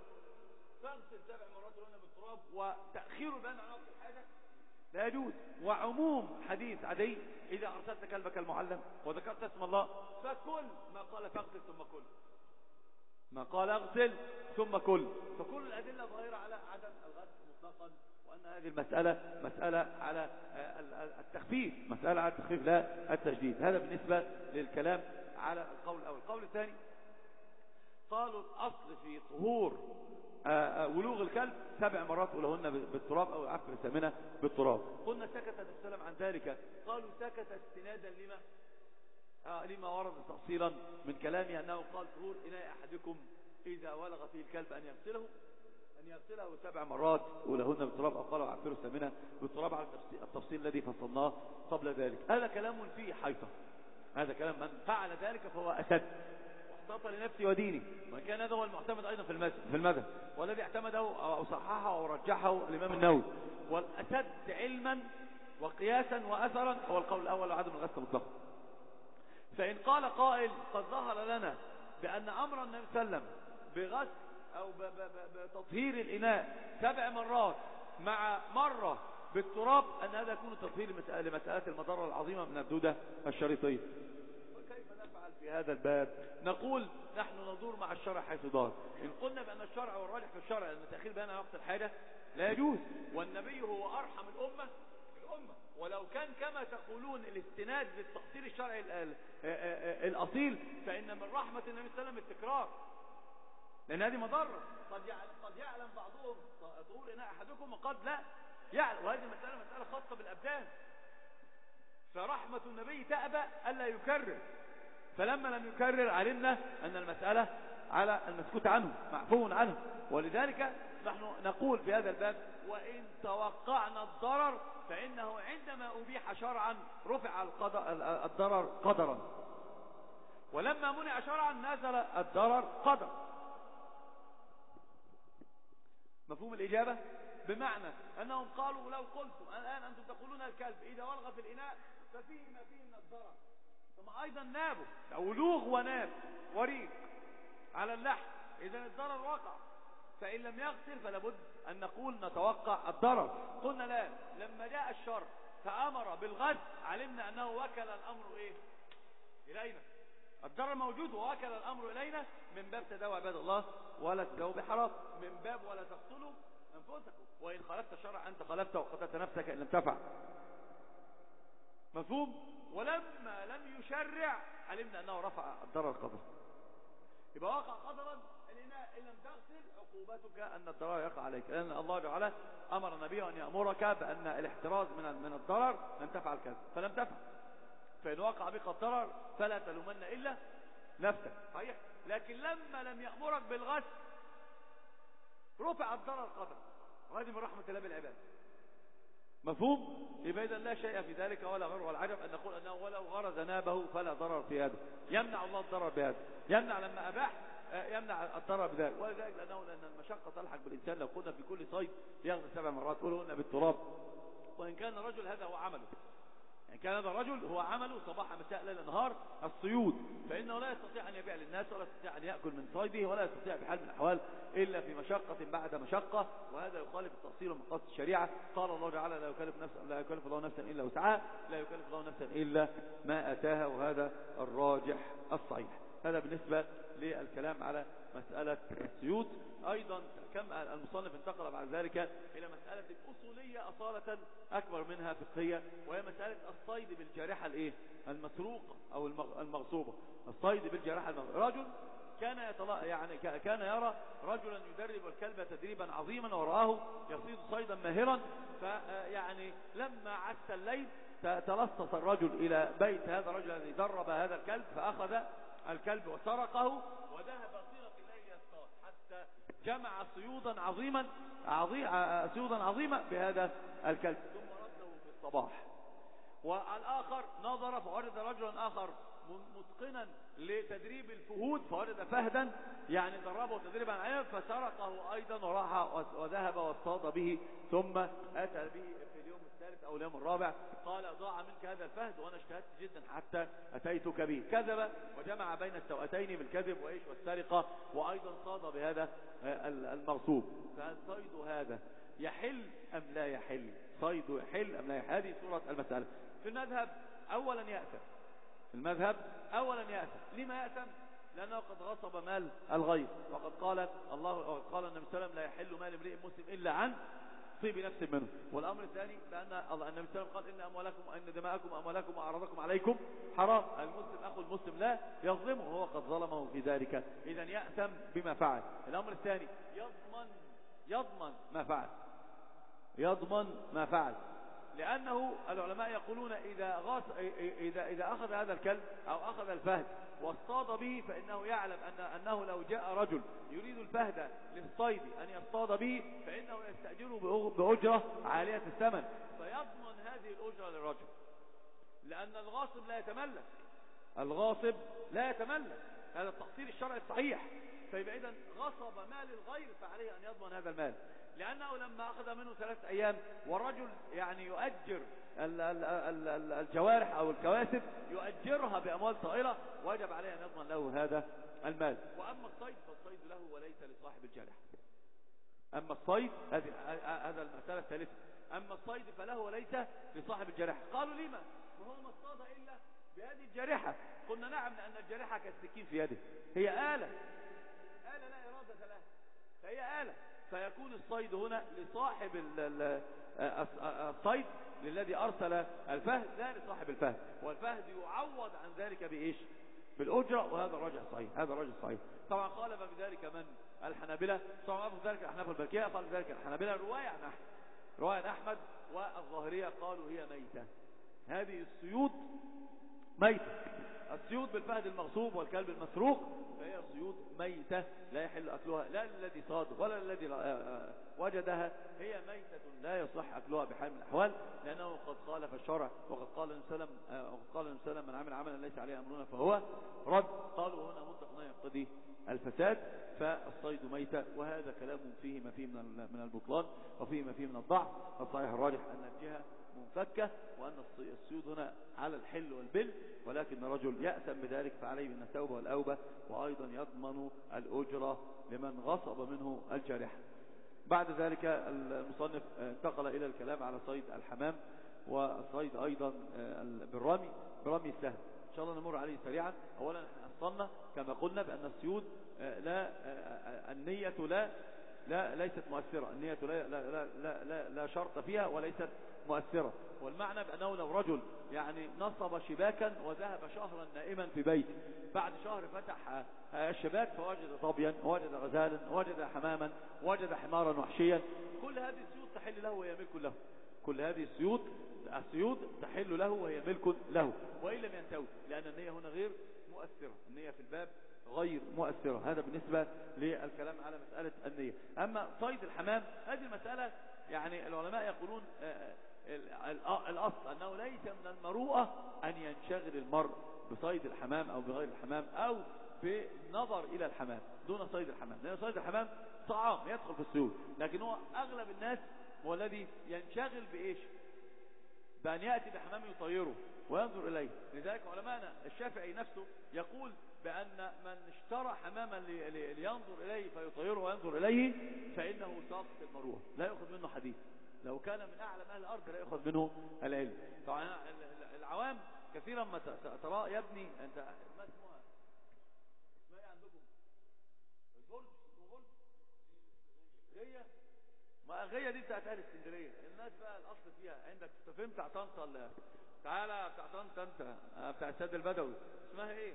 فاغسل 7 مرات هنا بالتراب. وتأخير بين عن وقت الحاجة لا يجوز. وعموم حديث عدي إذا أرسلت كلبك المعلم وذكرت اسم الله فكل، ما قال فاغسل ثم كل، ما قال اغسل ثم كل. فكل الأدلة ظاهرة على عدم الغسل مطلقا، وأن هذه المسألة مسألة على التخفيف، مسألة على التخفيف لا التشديد. هذا بالنسبة للكلام على القول الأول. القول الثاني قالوا الأصل في طهور ولوغ الكلب 7 مرات ولهن بالتراب أو العفو الثامنة بالتراب. قلنا سكت النبي صلى الله عليه وسلم عن ذلك، قالوا سكت استنادا لما ورد تفصيلا من كلامه أنه قال طهور إناء أحدكم إذا ولغ فيه الكلب أن يغسله 7 مرات ولهن بالتراب أو قال العفو الثامنة بالتراب على التفصيل الذي فصلناه قبل ذلك. هذا كلام فيه حيطة، هذا كلام من فعل ذلك فهو أسد واحتاط لنفسه ودينه، وإن كان هذا هو المعتمد أيضا في المذهب، والذي اعتمده أو صححه أو رجحه الإمام النووي. والأسد علما وقياسا وأثرا هو القول الأول وعدم الغسل مطلقا. فإن قال قائل قد ظهر لنا بأن أمر النبي صلى الله عليه وسلم بغسل أو بتطهير الإناء 7 مرات مع مرة بالتراب أن هذا يكون تطهير لمسألة المضرة العظيمة من الدودة الشريطية. وكيف نفعل في هذا الباب؟ نقول نحن ندور مع الشرع حيث دار. إن قلنا بأن الشرع والراجح في الشرع أن التأخير بين وقت الحاجة لا يجوز، والنبي هو أرحم الأمة، ولو كان كما تقولون الاستناد للتقصير الشرعي الأصيل فإن من رحمة النبي صلى الله عليه وسلم التكرار، لأن هذه مضرة. قد يعلم بعضهم طهور إناء أحدكم وقد لا يعلم، وهذه مسألة خاصة بالأبدان، فرحمة النبي تأبى ألا يكرر، فلما لم يكرر علمنا أن المسألة على المسكوت عنه معفو عنه. ولذلك نحن نقول في هذا الباب وإن توقعنا الضرر فإنه عندما أبيح شرعا رفع الضرر قدرا، ولما منع شرعا نزل الضرر قدر. مفهوم الإجابة؟ بمعنى أنهم قالوا لو قلتم الآن أنتم تقولون الكلب إذا ولغ في الإناء ففيه ما فيه من الضرر، ثم أيضا نابه ولوغ وناب وريق على اللحم، إذا الضرر وقع، فإن لم يغسل فلابد أن نقول نتوقع الضرر. قلنا لا، لما جاء الشرع فأمر بالغسل علمنا أنه وكل الأمر إلينا، الضرر موجود ووكل الأمر إلينا، من باب تداوى عباد الله ولا تداوى بحرام، من باب ولا تقتلوا أنفسكم، وإن خالفت الشرع أنت خالفت وقتلت نفسك إن لم تفعل. مفهوم؟ ولما لم يشرع علمنا أنه رفع الضرر قدر. يبقى وقع قدرا الإناء إن لم تغسل عقوبتك أن الضرر يقع عليك، لأن الله تعالى أمر النبي أن يأمرك بأن الاحتراز من الضرر أن تفعل كذا فلم تفعل، فإن وقع بك الضرر فلا تلومن إلا نفسك، صحيح. لكن لما لم يأمرك بالغسل رفع الضرر قدرا، وهذه من رحمة الله بالعباد. مفهوم؟ يبقى إذن لا شيء في ذلك ولا غر والعجب أن نقول أنه ولو غرز نابه فلا ضرر في هذا، يمنع الله الضرر بهذا، يمنع لما أباح يمنع الضرر بذلك. ولذلك لأن المشقة تلحق بالإنسان. لو كنا في كل صيد يغزل 7 مرات قولهن بالتراب، وإن كان الرجل هذا هو عمله، يعني كان هذا الرجل هو عمله صباح مساء ليل نهار الصيود، فإنه لا يستطيع أن يبيع للناس ولا يستطيع أن يأكل من صيده ولا يستطيع بحال من الأحوال إلا في مشقة بعد مشقة، وهذا يخالف التقصير ومقاصد الشريعة. قال الله تعالى لا يكلف الله نفسا إلا وسعها، لا يكلف الله نفسا إلا ما أتاها، وهذا الراجح الصحيح. هذا بالنسبة للكلام على مسألة الصيود. أيضا كم المصنف انتقل بعد ذلك إلى مسألة أصولية أصالة أكبر منها فقهية، وهي مسألة الصيد بالجارحة المسروقة أو المغصوبة. الصيد بالجارحة المغصوبة. رجل كان يرى رجلا يدرب الكلب تدريبا عظيما ورآه يصيد صيدا ماهرا، فيعني لما عس الليل تلصص الرجل إلى بيت هذا الرجل الذي درب هذا الكلب، فأخذ الكلب وسرقه وذهب طيلة الليل يصطاد حتى جمع صيودا عظيمة بهذا الكلب، ثم رده في الصباح. والآخر نظر فوجد رجلا آخر متقنا لتدريب الفهود، فوجد فهدا يعني دربه تدريبا عام فسرقه أيضا وراح وذهب واصطاد به، ثم أتى به في اليوم الثالث أو اليوم الرابع قال ضاع منك هذا الفهد وأنا اشتهدت جدا حتى أتيتك به. كذب وجمع بين السوأتين بالكذب والسرقة، وأيضا صاد بهذا المغصوب. فهل صيد هذا يحل أم لا يحل؟ صيد يحل أم لا يحل؟ هذه صورة المسألة. في المذهب أولا يأثم. لما يأثم؟ لأنه قد غصب مال الغير، وقد قال النبي صلى الله عليه وسلم لا يحل مال امرئ مسلم إلا عن طيب نفس منه. والأمر الثاني بأن النبي صلى الله عليه وسلم قال إن أموالكم وإن دماءكم وأموالكم وأعراضكم عليكم حرام، المسلم أخو المسلم لا يظلمه وهو قد ظلمه في ذلك، إذن يأثم بما فعل. الأمر الثاني يضمن ما فعل، لأنه العلماء يقولون إذا أخذ هذا الكلب أو أخذ الفهد واصطاد به، فإنه يعلم أنه لو جاء رجل يريد الفهد للصيد أن يصطاد به فإنه يستأجره بأجرة عالية الثمن، فيضمن هذه الأجرة للرجل، لأن الغاصب لا يتملك. هذا التقصير الشرعي الصحيح. فيبقى إذن غصب مال الغير فعليه أن يضمن هذا المال، لأنه لما أخذ منه 3 أيام والرجل يعني يؤجر الجوارح أو الكواسب يؤجرها بأموال طائلة، وجب عليه أن يضمن له هذا المال. وأما الصيد فالصيد له وليس لصاحب الجارحة. أما الصيد هذا المسألة الثالثة، أما الصيد فله وليس لصاحب الجارحة. قالوا لما؟ وهو ما اصطاد إلا بهذه الجارحة. قلنا نعم، لأن الجارحة كالسكين في يده، هي آلة لا إرادة لها، فهي آلة، فيكون الصيد هنا لصاحب الصيد للذي أرسل الفهد لا لصاحب الفهد، والفهد يعوض عن ذلك بإيش؟ بالأجرة، وهذا الرجع صحيح. طبعا خالف بذلك من؟ الحنابلة. طبعا بذلك الأحناف البلكية، قال بذلك الحنابلة رواية عن أحمد، والظاهرية قالوا هي ميتة. هذه الصيود ميتة. الصيود بالفهد المغصوب والكلب المسروق فهي صيود ميتة لا يحل أكلها لا الذي صاد ولا الذي وجدها، هي ميتة لا يصح أكلها بحال من الأحوال، لأنه قد خالف الشرع، وقد قال النبي صلى الله عليه وسلم من عمل عملا ليس عليه أمرنا فهو رد. قالوا هنا مطلق لا يقتضي الفساد، فالصيد ميتة، وهذا كلام فيه ما فيه من البطلان وفيه ما فيه من الضعف. الصحيح الراجح أن الجهة منفكة، وأن الصيود هنا على الحل والبل، ولكن الرجل يأثم بذلك فعليه من التوبة والأوبة، وأيضا يضمن الأجرة لمن غصب منه الجارحة. بعد ذلك المصنف انتقل إلى الكلام على صيد الحمام، والصيد أيضا برمي السهم. إن شاء الله نمر عليه سريعا. أولا أصلنا كما قلنا بأن الصيود النية لا ليست مؤثرة، النية لا شرط فيها وليست مؤثرة. والمعنى بأنه لو رجل يعني نصب شباكا وذهب شهرا نائما في بيته، بعد شهر فتح الشباك فوجد ظبيا، وجد غزالا، وجد حماما، وجد حمارا وحشيا، كل هذه السيوط تحل له وهي ملك له. كل هذه السيوط تحل له وهي ملك له، وإن لم ينتوي، لأن النية هنا غير مؤثرة، النية في الباب غير مؤثرة. هذا بالنسبة للكلام على مسألة النية. أما صيد الحمام هذه المسألة يعني العلماء يقولون الأصل أنه ليس من المروءة أن ينشغل المرء بصيد الحمام أو بغير الحمام أو بالنظر إلى الحمام دون صيد الحمام، لأن صيد الحمام طعام يدخل في السيول، لكن هو أغلب الناس هو الذي ينشغل بإيش؟ بأن يأتي بحمام يطيره وينظر إليه. لذلك علماءنا الشافعي نفسه يقول بأن من اشترى حماما لينظر إليه فيطيره وينظر إليه فإنه ساقط المروءة، لا يأخذ منه حديث، لو كان من أعلم أهل الأرض لا يأخذ منه العلم. طبعا العوام كثيرا ما ترى يا ابني أنت ما اسمها ايه عندكم؟ البرج، اسمه برج غية. ما غية دي بتاعت أهل اسكندرية، الناس بقى الأصل فيها عندك فين بتاع طنطا، تعالى بتاع طنطا انت بتاع السد البدوي، اسمها ايه؟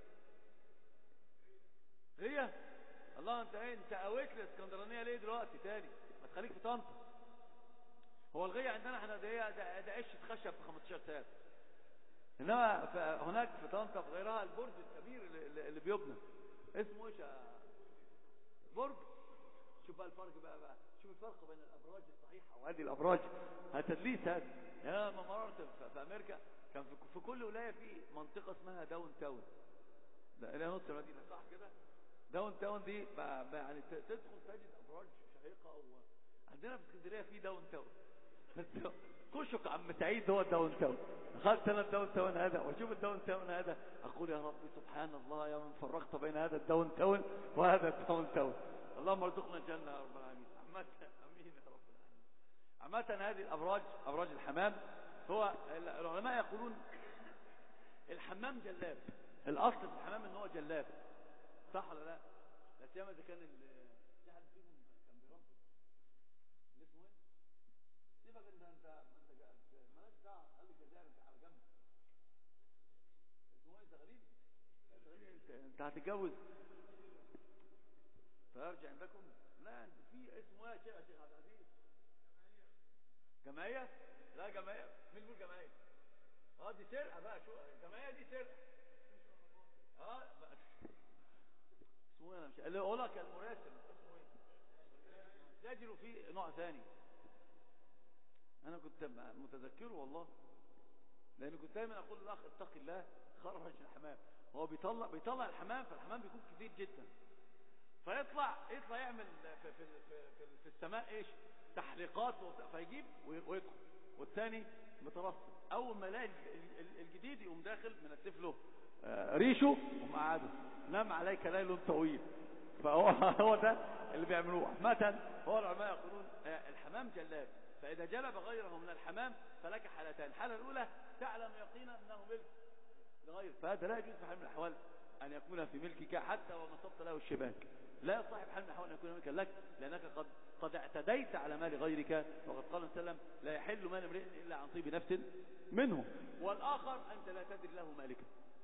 غية. الله انت ايه انت قويت الاسكندرانية ليه دلوقتي تاني؟ ما تخليك في طنطا. هو الغية عندنا احنا ده قشة خشب ب 15 سنة، انما هناك في طنطا في غيرها البرج الكبير اللي بيبنى اسمه ايش؟ برج. شوف بقى الفرق بقى شوف الفرق بين الابراج الصحيحه وهذه الابراج التدليس هذا. يا ما مررت في امريكا كان في كل ولايه في منطقه اسمها داون تاون، لا نص المدينه صح كده. داون تاون دي يعني تدخل تجد ابراج شهيقه. عندنا في اسكندريه في داون تاون خشك عم سعيد هو الداون تاون. دخلت انا الداون تاون هذا واشوف الداون تاون هذا اقول يا رب سبحان الله يا من فرقت بين هذا الداون تاون وهذا الداون تاون، اللهم ارزقنا الجنه يا رب العالمين. امين يا رب العالمين. عامه هذه الابراج ابراج الحمام هو العلماء يقولون الحمام جلاب، الاصل في الحمام ان هو جلاب، صح ولا لا؟ لا سيما اذا كان في حد فيهم كان بيربي اسمه ايه؟ سيبك انت مالكش دعوه، خلي الجزائر انت على جنب. اسمه ايه؟ انت غريب انت هتتجوز فيرجع عندكم؟ لا انت في اسمه ايه يا شيخ عبد العزيز؟ جمعيه؟ لا جمعيه مين بيقول جمعيه؟ دي سرقه بقى، شو الجمعيه دي سرقه. اسمه ايه؟ انا مش اللي اقول لك المراسل اسمه ايه؟ تجروا فيه نوع ثاني انا كنت متذكره والله، لان كنت دايما اقول للاخ اتق الله خرج الحمام. هو بيطلع الحمام، فالحمام بيكون كتير جدا، فيطلع يعمل في السماء ايش؟ تحليقات فيجيب ويدخل، والثاني مترصد. اول ما يلاقي الجديد يقوم داخل منتف له ريشه ومقعده، نام عليك ليل طويل. فهو ده اللي بيعملوه. عامة هو العلماء يقولون الحمام جلاب، فإذا جلب غيره من الحمام فلك حالتان. الحالة الأولى تعلم يقينا أنه ملك لغير، فهذا لا يجوز في حال من الأحوال أن يكون في ملكك حتى ونصبت له الشباك. لا يصح في حال من الأحوال أن يكون ملكا لك، لأنك قد اعتديت على مال غيرك، وقد قال صلى الله عليه وسلم لا يحل مال امرئ إلا عن طيب نفس منه. والآخر أنت لا تدري له مالكا،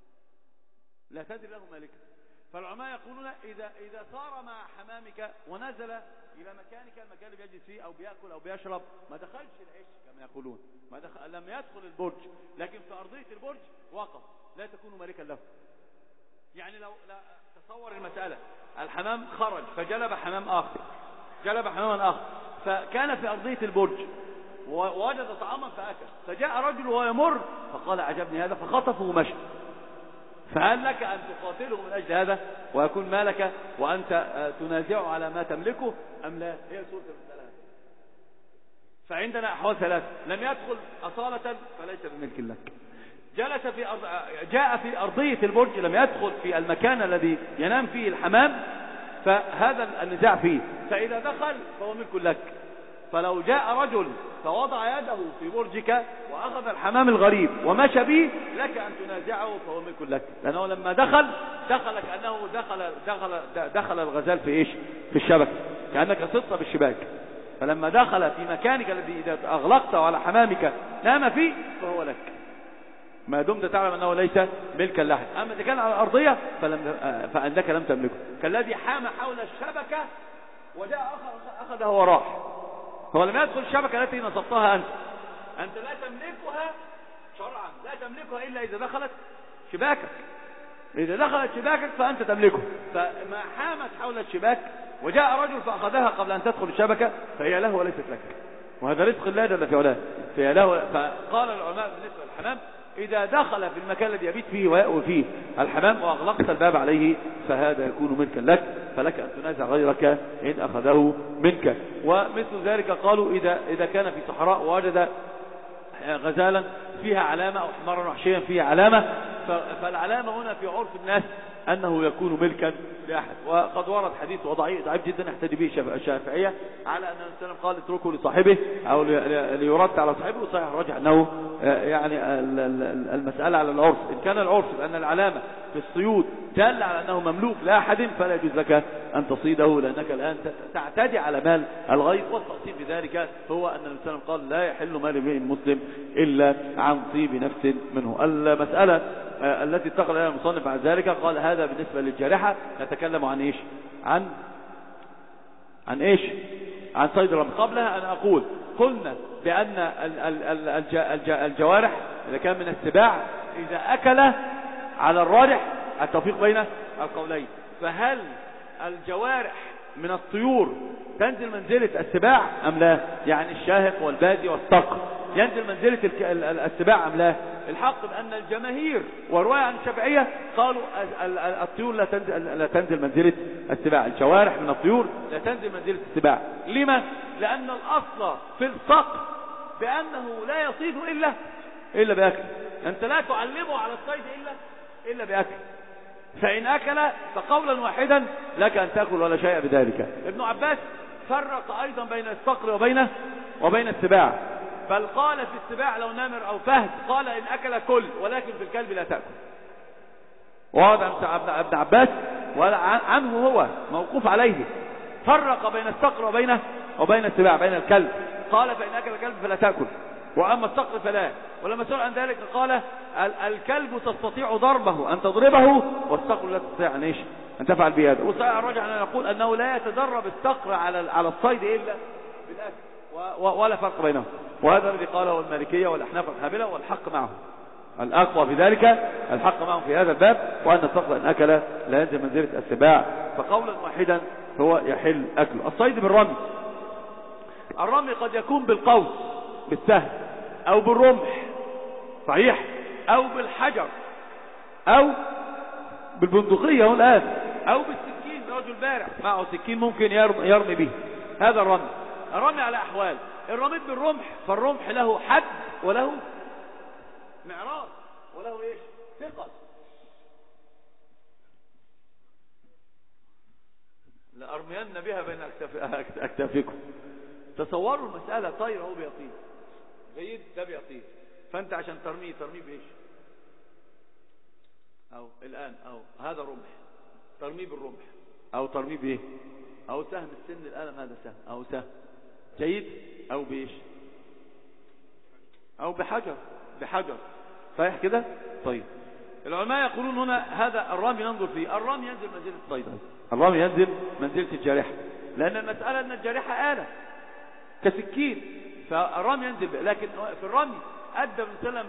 لا تدري له مالكا. فالعلماء يقولون إذا صار مع حمامك ونزل إلى مكانك، المكان اللي بيجلس فيه أو بيأكل أو بيشرب، ما دخلش العش كما يقولون، لم يدخل البرج، لكن في أرضية البرج وقف، لا تكون مالكا له. يعني لو تصور المسألة، الحمام خرج فجلب حمام آخر، جلب حماما آخر، فكان في أرضية البرج ووجد طعاما فأكل، فجاء رجل وهو يمر فقال عجبني هذا فخطفه ومشى. فهل لك أن تقاتله من أجل هذا ويكون مالك وأنت تنازعه على ما تملكه أم لا؟ هي صورة المسألة. فعندنا أحوال ثلاثة: لم يدخل أصالة فليس بملك لك، جلس جاء في أرضية البرج، لم يدخل في المكان الذي ينام فيه الحمام، فهذا النزاع فيه. فإذا دخل فهو ملك لك. فلو جاء رجل فوضع يده في برجك وأخذ الحمام الغريب ومشى به، لك أن تنازعه فهو ملك لك، لأنه لما دخل كأنه دخل الغزال في إيش؟ في الشبكة. كأنك صدت بالشباك. فلما دخل في مكانك الذي إذا أغلقته على حمامك نام فيه فهو لك، ما دمت تعلم أنه ليس ملكا لأحد. أما إذا كان على الأرضية فأنك لم تملكه، كالذي حام حول الشبكة وجاء أخذها وراح، هو لم يدخل الشبكة التي نصبتها أنت لا تملكها شرعا، لا تملكها إلا إذا دخلت شباكك. إذا دخلت شباكك فأنت تملكه. فما حامت حول الشباك وجاء رجل فأخذها قبل أن تدخل الشبكة فهي له وليست لك، وهذا رزق الله جل في علاه، فهي له. فقال العلماء بالنسبة للحمام إذا دخل في المكان الذي يبيت فيه ويأوي فيه الحمام وأغلقت الباب عليه فهذا يكون ملكا لك، فلك أن تنازع غيرك إن أخذه منك. ومثل ذلك قالوا إذا كان في صحراء ووجد غزالا فيها علامة أو حمارا وحشيا فيها علامة، فالعلامة هنا في عرف الناس أنه يكون ملكا لأحد. وقد ورد حديث وضعيف جدا يحتج به الشافعية على أن النبي صلى الله عليه وسلم قال اتركه لصاحبه أو ليرد على صاحبه، وصحيح الراجح أنه يعني المسألة على العرف. إن كان العرف بأن العلامة في الصيود دل على أنه مملوك لأحد فلا يجوز لك أن تصيده، لأنك الآن تعتدي على مال الغير. والتقسيم بذلك هو أن النبي صلى الله عليه وسلم قال لا يحل مال امرئ مسلم إلا عن طيب نفس منه. المسألة التي انتقل إليها المصنف بعد ذلك قال هذا بالنسبة للجارحة. نتكلم عن إيش؟ عن إيش؟ عن صيد الرمل. قبلها أنا أقول قلنا بأن الجوارح إذا كان من السباع إذا أكل على الراجح التوفيق بين القولين، فهل الجوارح من الطيور تنزل منزلة السباع أم لا؟ يعني الشاهق والبادي والصقر ينزل منزلة السباع أم لا؟ الحق بأن الجماهير ورواية عن الشافعية قالوا الطيور لا تنزل منزلة السباع، الجوارح من الطيور لا تنزل منزلة السباع. لما؟ لأن الأصل في الصقر بأنه لا يصيد إلا بأكل، أنت لا تعلمه على الصيد إلا بأكل، فإن أكل فقولا واحدا لك أن تأكل ولا شيء بذلك. ابن عباس فرق أيضا بين الصقر وبين السباع، بل قال في السباع لو نمر أو فهد قال إن أكل كل، ولكن في الكلب لا تأكل. وهذا ابن عباس عنه هو موقوف عليه، فرق بين الصقر وبين السباع، بين الكلب قال فإن أكل الكلب فلا تأكل، وأما الصقر فلا. ولما سئل عن ذلك قال الكلب تستطيع ضربه أن تضربه، والصقر لا تستطيع أن تفعل بهذا. وصحيح الرجع أن نقول أنه لا يتدرب الصقر على الصيد إلا بالأكل، ولا فرق بينهم. وهذا الذي قاله المالكية والأحناف والحنابلة، والحق معهم الأقوى في ذلك الحق معهم في هذا الباب، وأن الصقر إن أكل لا ينزل منزلة السباع، فقولا واحدا هو يحل أكله. الصيد بالرمي، الرمي قد يكون بالقوس بالسهم أو بالرمح صحيح، أو بالحجر أو بالبندقية الآن، أو بالسكين. رجل بارع معه سكين ممكن يرمي به. هذا الرمي على أحوال. الرمي بالرمح فالرمح له حد وله معراض وله إيش؟ ثقل. لأرمين بها بين أكتافكم. تصوروا المسألة، طير هو بيطير جيد، ده بيطير، فأنت عشان ترميه بإيش؟ أو الآن أو هذا رمح ترميه بالرمح، أو ترميه بإيه؟ أو سهم السن القلم، هذا سهم أو سهم جيد، أو بإيش؟ أو بحجر صحيح كده. طيب العلماء يقولون هنا هذا الرمي ننظر فيه. الرمي ينزل منزلة الصيد، الرمي ينزل منزلة الجارحة، لأن المسألة أن الجارحة آلة كسكين، فالرمي ينزل. لكن في الرمي أدى من سلم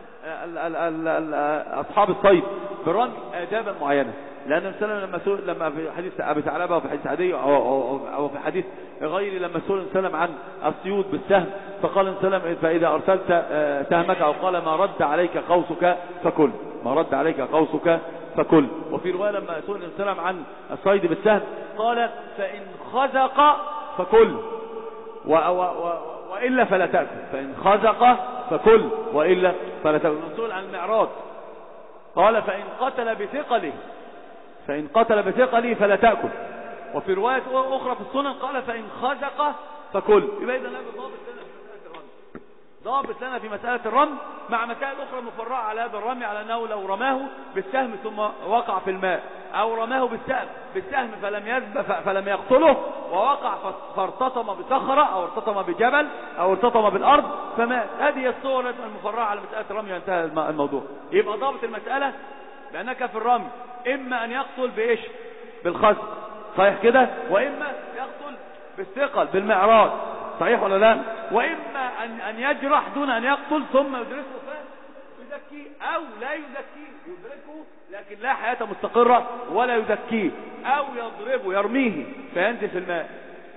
أصحاب الصيد بالرمي آدابا معينة، لأن سلم لما في حديث أبي ثعلبة وفي حديث عدي أو في حديث غيري لما سئل سلم عن الصيود بالسهم فقال سلم فإذا أرسلت سهمك أو قال ما رد عليك قوسك فكل، ما رد عليك قوسك فكل. وفي رواية لما سئل سلم عن الصيد بالسهم قال فإن خزق فكل وإلا فلا تأكل، فإن خزق فكل وإلا فلا تأكل. نسأل عن المعراض قال فإن قتل بثقله فلا تأكل. وفي رواية أخرى في السنن قال فإن خزق فكل. يبقى إذا ضابط لنا في مسألة الرمي مع مسائل أخرى مفرعة على هذا الرمي، على أنه لو رماه بالسهم ثم وقع في الماء أو رماه بالسهم فلم يقتله ووقع فارتطم بصخرة أو ارتطم بجبل أو ارتطم بالأرض فمات. هذه الصور المفرعة على مسألة الرمي وانتهى الموضوع. يبقى ضابط المسألة بأنك في الرمي إما أن يقتل بإيش؟ بالخزق، صحيح كده، وإما يقتل بالثقل بالمعراض، صحيح ولا لا؟ وإما أن يجرح دون أن يقتل ثم يدركه فيزكيه، أو لا يزكيه، يدركه لكن لا حياة مستقرة ولا يزكيه، أو يضربه يرميه فينزل في الماء.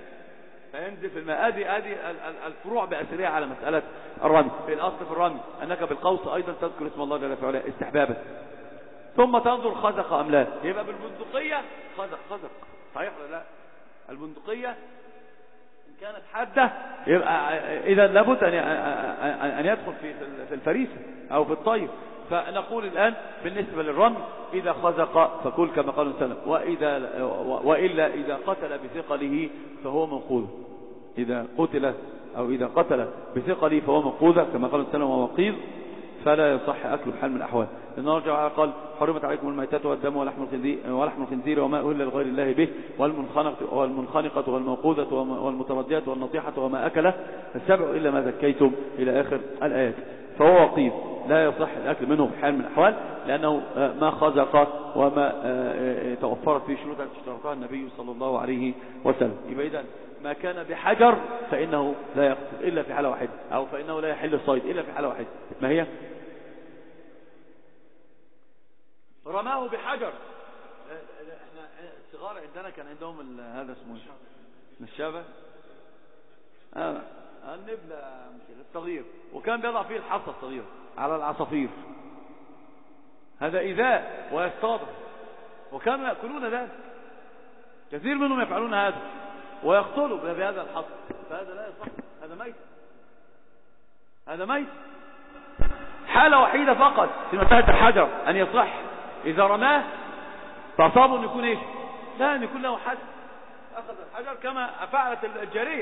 هذه الفروع بأسرية على مسألة الرمي. في الأصل في الرمي أنك بالقوس أيضا تذكر اسم الله جل وعلا استحبابا، ثم تنظر خزق أم لا. يبقى بالبندقية خزق، صحيح ولا لا؟ البندقية إن كانت حادة يبقى إذا لابد أن يدخل في الفريسة أو في الطير. فنقول الآن بالنسبة للرمي إذا خزق فكل كما قال السلام، وإلا إذا قتل بثقله فهو منقوذ. إذا قتل أو إذا قتل بثقله فهو منقوذ كما قال السلام ووقيذ، فلا يصح أكله بحال من الأحوال. لأن الله تعالى قال حرمت عليكم الميتة والدم ولحم الخنزير وما أهل لغير الله به والمنخنقة والموقوذة والمتردية والنطيحة وما أكله السبع إلا ما ذكيتم إلى آخر الآيات. فهو وقيذ لا يصح الأكل منه بحال من الأحوال، لأنه ما خزق وما توفرت فيه شروط اشترطها النبي صلى الله عليه وسلم. يبقى إذن ما كان بحجر فإنه لا يقتل إلا في حالة واحدة، أو فإنه لا يحل الصيد إلا في حالة واحدة. ما هي؟ رماه بحجر. احنا الصغار عندنا كان عندهم هذا اسمه الشابة، النبلة الصغير، وكان بيضع فيه الحصى الصغير على العصافير، هذا إيذاء ويصطاد، وكانوا يأكلون ذلك. كثير منهم يفعلون هذا ويقتلوا بهذا الحصى، فهذا لا يصح، هذا ميت. حالة وحيدة فقط في مسألة الحجر أن يصح إذا رماه فأصابه أن يكون إيش؟ لا، أن يكون له حد. أخذ الحجر كما فعلت الجارية،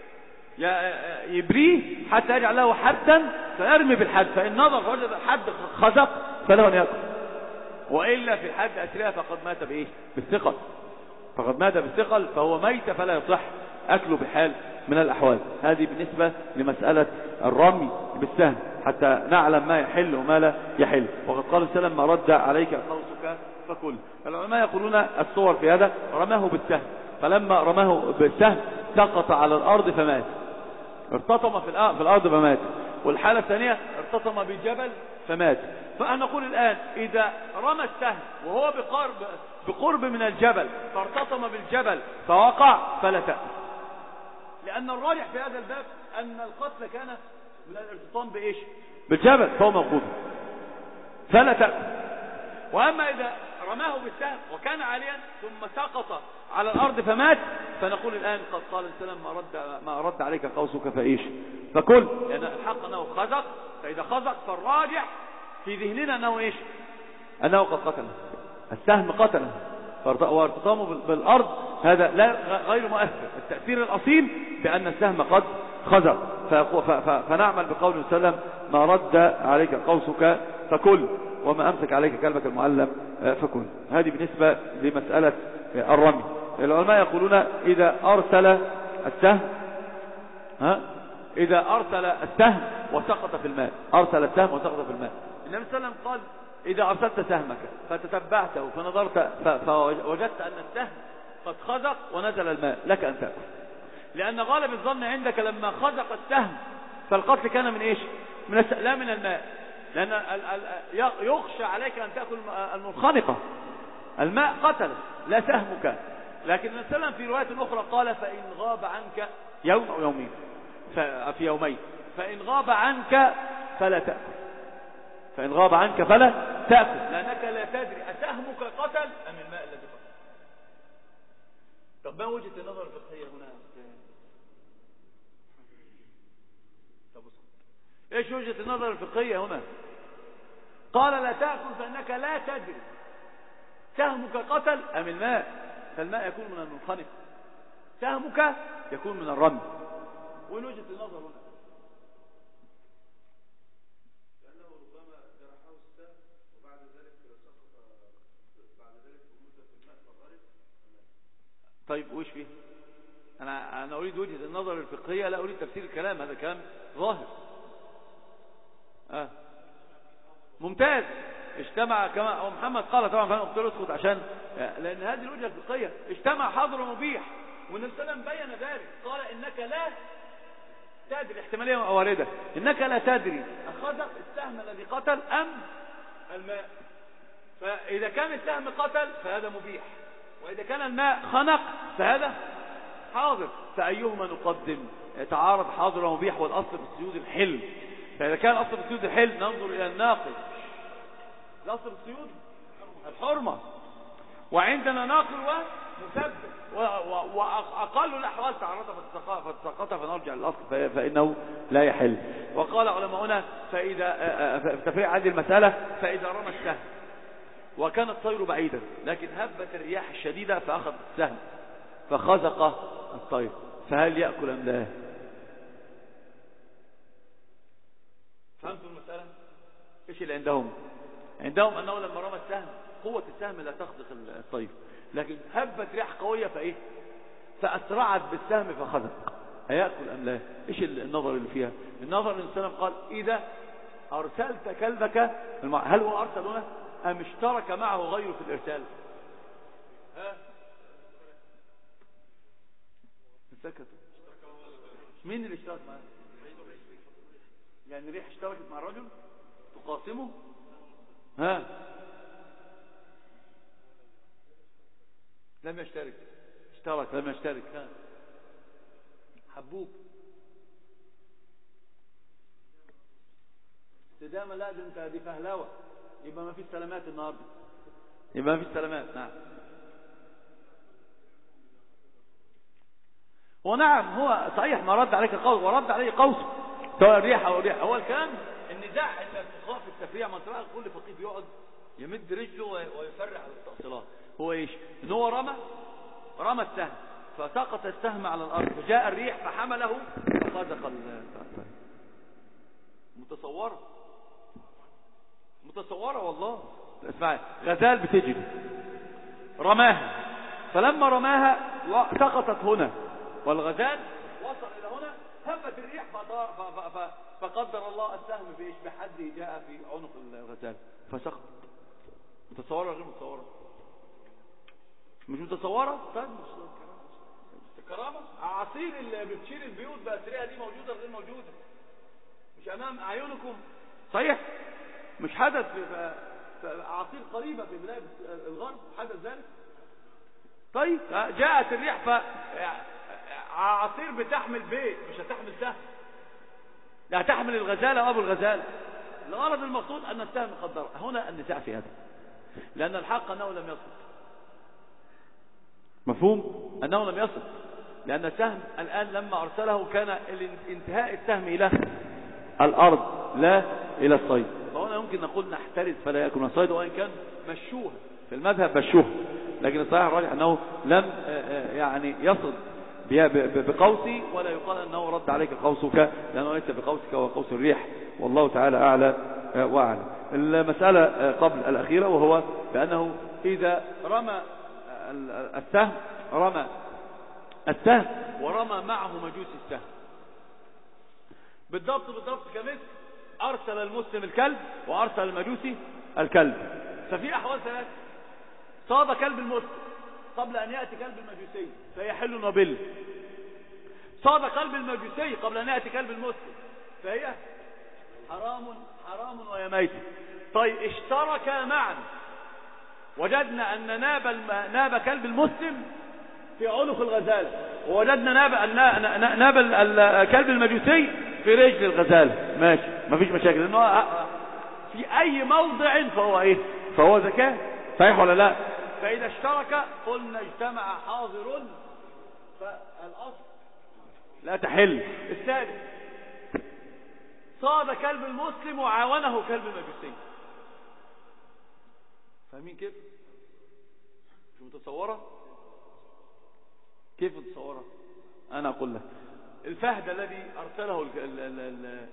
يبريه حتى يجعل له حدا فيرمي بالحد، فإن نظر فوجد الحد خزق فله أن يأكل، وإلا في الحد أسرها فقد مات بإيه؟ بالثقل، فهو ميت فلا يصح أكله بحال من الأحوال. هذه بالنسبة لمسألة الرمي بالسهم حتى نعلم ما يحل وما لا يحل. وقد قال السلام ما رد عليك قوسك فكل. العلماء يقولون الصور في هذا رماه بالسهم، فلما رماه بالسهم سقط على الأرض فمات، ارتطم في الأرض فمات. والحالة الثانية ارتطم بجبل فمات. فنقول الآن إذا رمى السهم وهو بقرب من الجبل فارتطم بالجبل فوقع فلا تأكل، لأن الراجح في هذا الباب أن القتل كان من الارتطام بإيش؟ بالجبل، فهو موقوف فلا تأكل. وأما إذا رماه بالسهم وكان عاليا ثم سقط على الأرض فمات، فنقول الآن قد قال السلام ما رد عليك قوسك فإيش؟ فكل، لأن الحق أنه خزق، فإذا خزق فالراجح في ذهننا أنه إيش؟ أنه قد قتله، السهم قتله، وارتطامه بالأرض هذا غير مؤثر. التأثير الأصيل بأن السهم قد خزق، فنعمل بقول وسلم ما رد عليك قوسك فكل وما أمسك عليك كلبك المعلم فكل. هذه بالنسبة لمسألة الرمي. العلماء يقولون إذا أرسل السهم وسقط في الماء، النبي صلى الله عليه وسلم قال إذا أرسلت سهمك فتتبعته فنظرت فوجدت أن السهم قد خزق ونزل الماء لك أن تأكل، لأن غالب الظن عندك لما خزق السهم فالقتل كان من إيش؟ لا من الماء، لأن يخشى عليك أن تأكل المنخنقة، الماء قتل لا سهمك. لكن النبي صلى الله عليه وسلم في رواية أخرى قال فإن غاب عنك يوم أو يومين، في يومين، فإن غاب عنك فلا تأكل، لأنك لا تدري أسهمك قتل أم الماء الذي قتل. طب ما وجهة النظر الفقهية هنا؟ ايش وجهة النظر الفقهية هنا؟ قال لا تأكل فإنك لا تدري سهمك قتل أم الماء، فالماء يكون من المنخنق، سهمك يكون من الرمي. وين وجهة النظر هنا؟ لأنه ربما جرحه السهم وبعد ذلك سقط بعد ذلك بمدة طيب وإيش فيه؟ أنا أريد وجهة النظر الفقهية، لا أريد تفسير الكلام، هذا كلام ظاهر. ممتاز. اجتمع كما محمد قال طبعا، فأنا قلت له اسكت عشان لأن هذه الوجهة الفقهية. اجتمع حاضر ومبيح، والنبي صلى الله عليه وسلم بين ذلك، قال إنك لا تدري، احتمالية واردة، إنك لا تدري أخذ السهم الذي قتل أم الماء. فإذا كان السهم قتل فهذا مبيح، وإذا كان الماء خنق فهذا حاضر، فأيهما نقدم؟ يتعارض حاضر ومبيح، والأصل في الصيود الحل. فإذا كان الأصل في الصيود الحل ننظر إلى الناقل، الأصل في الصيود الحرمة، وعندنا ناقل ومثبت، وأقل الأحوال تعرض فتسقط فنرجع للأصل فإنه لا يحل. وقال علماؤنا فإذا في تفريع هذه المسألة، فإذا رمى السهم وكان الطير بعيدا لكن هبت الرياح الشديدة فأخذ السهم فخزق الطير، فهل يأكل أم لا؟ فهمتوا المسألة؟ ايش اللي عندهم أنه لما رمى السهم قوة السهم لا تخزق الطير، لكن هبت رياح قوية فإيه؟ فأسرعت بالسهم فخزق، هيأكل أم لا؟ ايش النظر اللي فيها؟ النظر ان السلام قال إذا أرسلت كلبك، هل هو أرسل هنا أم اشترك معه غيره في الإرسال؟ سكتوا. مين اللي اشترك معه؟ يعني ريح اشتركت مع الرجل تقاسمه؟ لم يشترك. لم يشترك. حبوب استدامة، لا دي فهلاوة، يبقى ما فيش سلامات النهارده، نعم. ونعم هو صحيح ما رد عليك قوس ورد عليه قوس، سواء الريح او الريح. هو الكلام النزاع اللي الفقهاء في التفريع منطقه، كل فقيه بيقعد يمد رجله ويفرع على التأصيلات. هو ايش؟ ان هو رمى السهم فسقط السهم على الارض، فجاء الريح فحمله فخزق الطير. متصوره والله. اسمعي، غزال بتجري رماها، فلما رماها سقطت هنا، والغزال وصل الى هنا، هبت الريح فقدر الله السهم بايش؟ بحد جاء في عنق الغزال فسقط. متصوره ولا غير متصوره؟ مش متصوره. طيب كرامه اعاصير اللي بتشيل البيوت باسرها دي موجوده غير موجوده؟ مش امام اعينكم؟ صحيح مش حدث في اعاصير قريبه في بلاد الغرب حدث ذلك. طيب جاءت الريح عصير بتحمل بيت، مش هتحمل سهم، لا تحمل الغزالة وابو الغزال. الغرض المقصود ان السهم قدر. هنا النزاع في هذا، لان الحق انه لم يسقط. مفهوم انه لم يسقط، لان السهم الان لما ارسله كان انتهاء السهم الى الارض لا الى الصيد، فهنا يمكن نقول نحترز فلا يكون الصيد، وان كان مشوها في المذهب مشوها، لكن الصحيح الراجح انه لم يعني يصد بقوسي، ولا يقال انه رد عليك قوسك، لانه ليس بقوسك وقوس الريح، والله تعالى اعلى واعلم. المسألة قبل الاخيرة، وهو بانه اذا رمى السهم ورمى معه مجوس السهم بالضبط كمثل ارسل المسلم الكلب وارسل المجوسي الكلب، ففي احوال ثلاث: صاد كلب المسلم قبل ان ياتي كلب المجوسي فيحل نبل، صاد كلب المجوسي قبل ان ياتي كلب المسلم فهي حرام وهي ميتة. طيب اشتركا معا، وجدنا ان ناب كلب المسلم في عنق الغزالة، ووجدنا ناب كلب المجوسي في رجل الغزالة، ماشي مفيش مشاكل، لانه في اي موضع فهو ايه؟ فهو ذكاء، صحيح ولا لا؟ فاذا اشترك قلنا اجتمع حاضر، فالاصل لا تحل. الثالث: صاد كلب المسلم وعاونه كلب المجوسي. فاهمين كيف؟ مش متصوره؟ كيف متصوره؟ انا اقول لك، الفهد الذي ارسله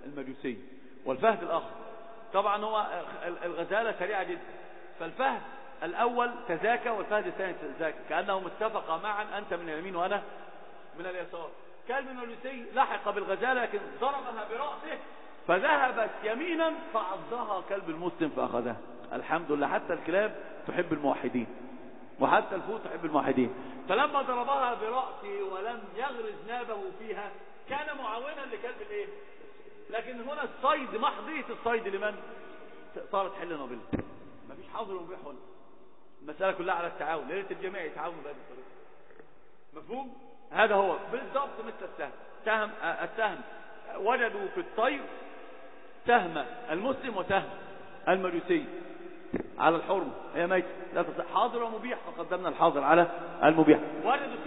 المجوسي والفهد الاخر، طبعا هو الغزالة سريعة جدا، فالفهد الأول تزاكى والفهد الثاني تزاكى، كأنهم اتفقا معا، أنت من اليمين وأنا من اليسار. كلب المجوسي لحق بالغزالة لكن ضربها برأسه فذهبت يمينا فعضها كلب المسلم فأخذها. الحمد لله، حتى الكلاب تحب الموحدين وحتى الفوت تحب الموحدين. فلما ضربها برأسه ولم يغرز نابه فيها كان معاونا لكلب الايه. لكن هنا الصيد، محضية الصيد لمن؟ صارت حل نابلة، مفيش حظر ومبيح هنا. المسألة كلها على التعاون، يا ريت الجميع يتعاونوا بهذه الطريقة. مفهوم؟ هذا هو بالضبط مثل السهم. السهم وجدوا في الطير سهم المسلم وسهم المجوسي على الحرمة، هي ميتة لا تصح، حاضر ومبيح، فقدمنا الحاضر على المبيح. وجدوا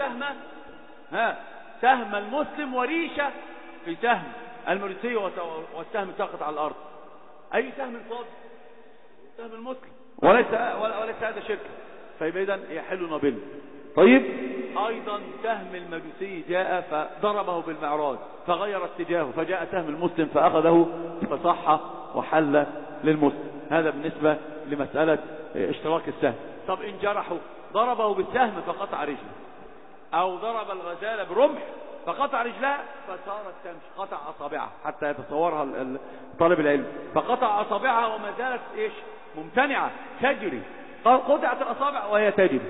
سهم المسلم وريشة في سهم المجوسي والسهم ساقط على الأرض. أي سهم صاد؟ سهم المسلم، وليس هذا شرك، فيبقى إذن يحل نابل. طيب أيضا سهم المجوسي جاء فضربه بالمعراج فغير اتجاهه فجاء سهم المسلم فأخذه فصح وحل للمسلم. هذا بالنسبة لمسألة اشتراك السهم. طب إن جرحوا ضربه بالسهم فقطع رجله، أو ضرب الغزالة برمح فقطع رجلها فصارت تمشي، قطع أصابعها حتى يتصورها طالب العلم، فقطع أصابعها وما زالت إيش ممتنعة تجري، قطعت الأصابع وهي تجري.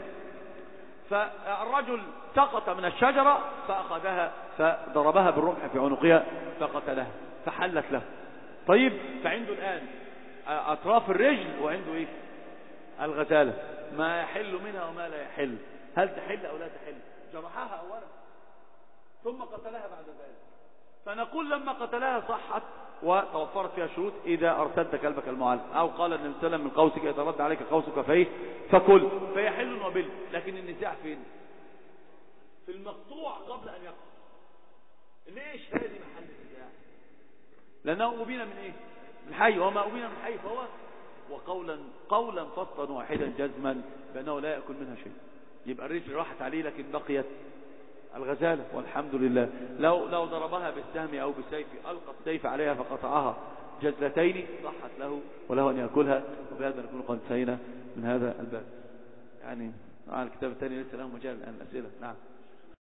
فالرجل سقط من الشجرة فأخذها فضربها بالرمح في عنقها فقتلها فحلت له. طيب فعنده الآن أطراف الرجل وعنده إيه الغزالة، ما يحل منها وما لا يحل، هل تحل أو لا تحل؟ جرحها أولا ثم قتلها بعد ذلك، فنقول لما قتلها صحت وتوفرت فيها شروط إذا أرسلت كلبك المعلم، أو قال النبي صلى الله عليه وسلم من قوسك يترد عليك قوسك فيه فكل، فيحل وبل. لكن النزاع فين؟ في المقطوع قبل أن يقطع. ليش هذه محل النزاع؟ لأنه أبين من إيه؟ من حي، وما أبين من حي فهو، وقولا فصلا واحدا جزما بأنه لا يأكل منها شيء. يبقى الرجل راحت عليه لكن بقيت الغزالة والحمد لله. لو ضربها بالسهم أو بالسيف ألقى السيف عليها فقطعها جزلتين صحت له وله أن يأكلها. وبهذا نكون قد انتهينا من هذا الباب. يعني الكتاب الثاني ليس له مجال الآن الأسئلة. نعم.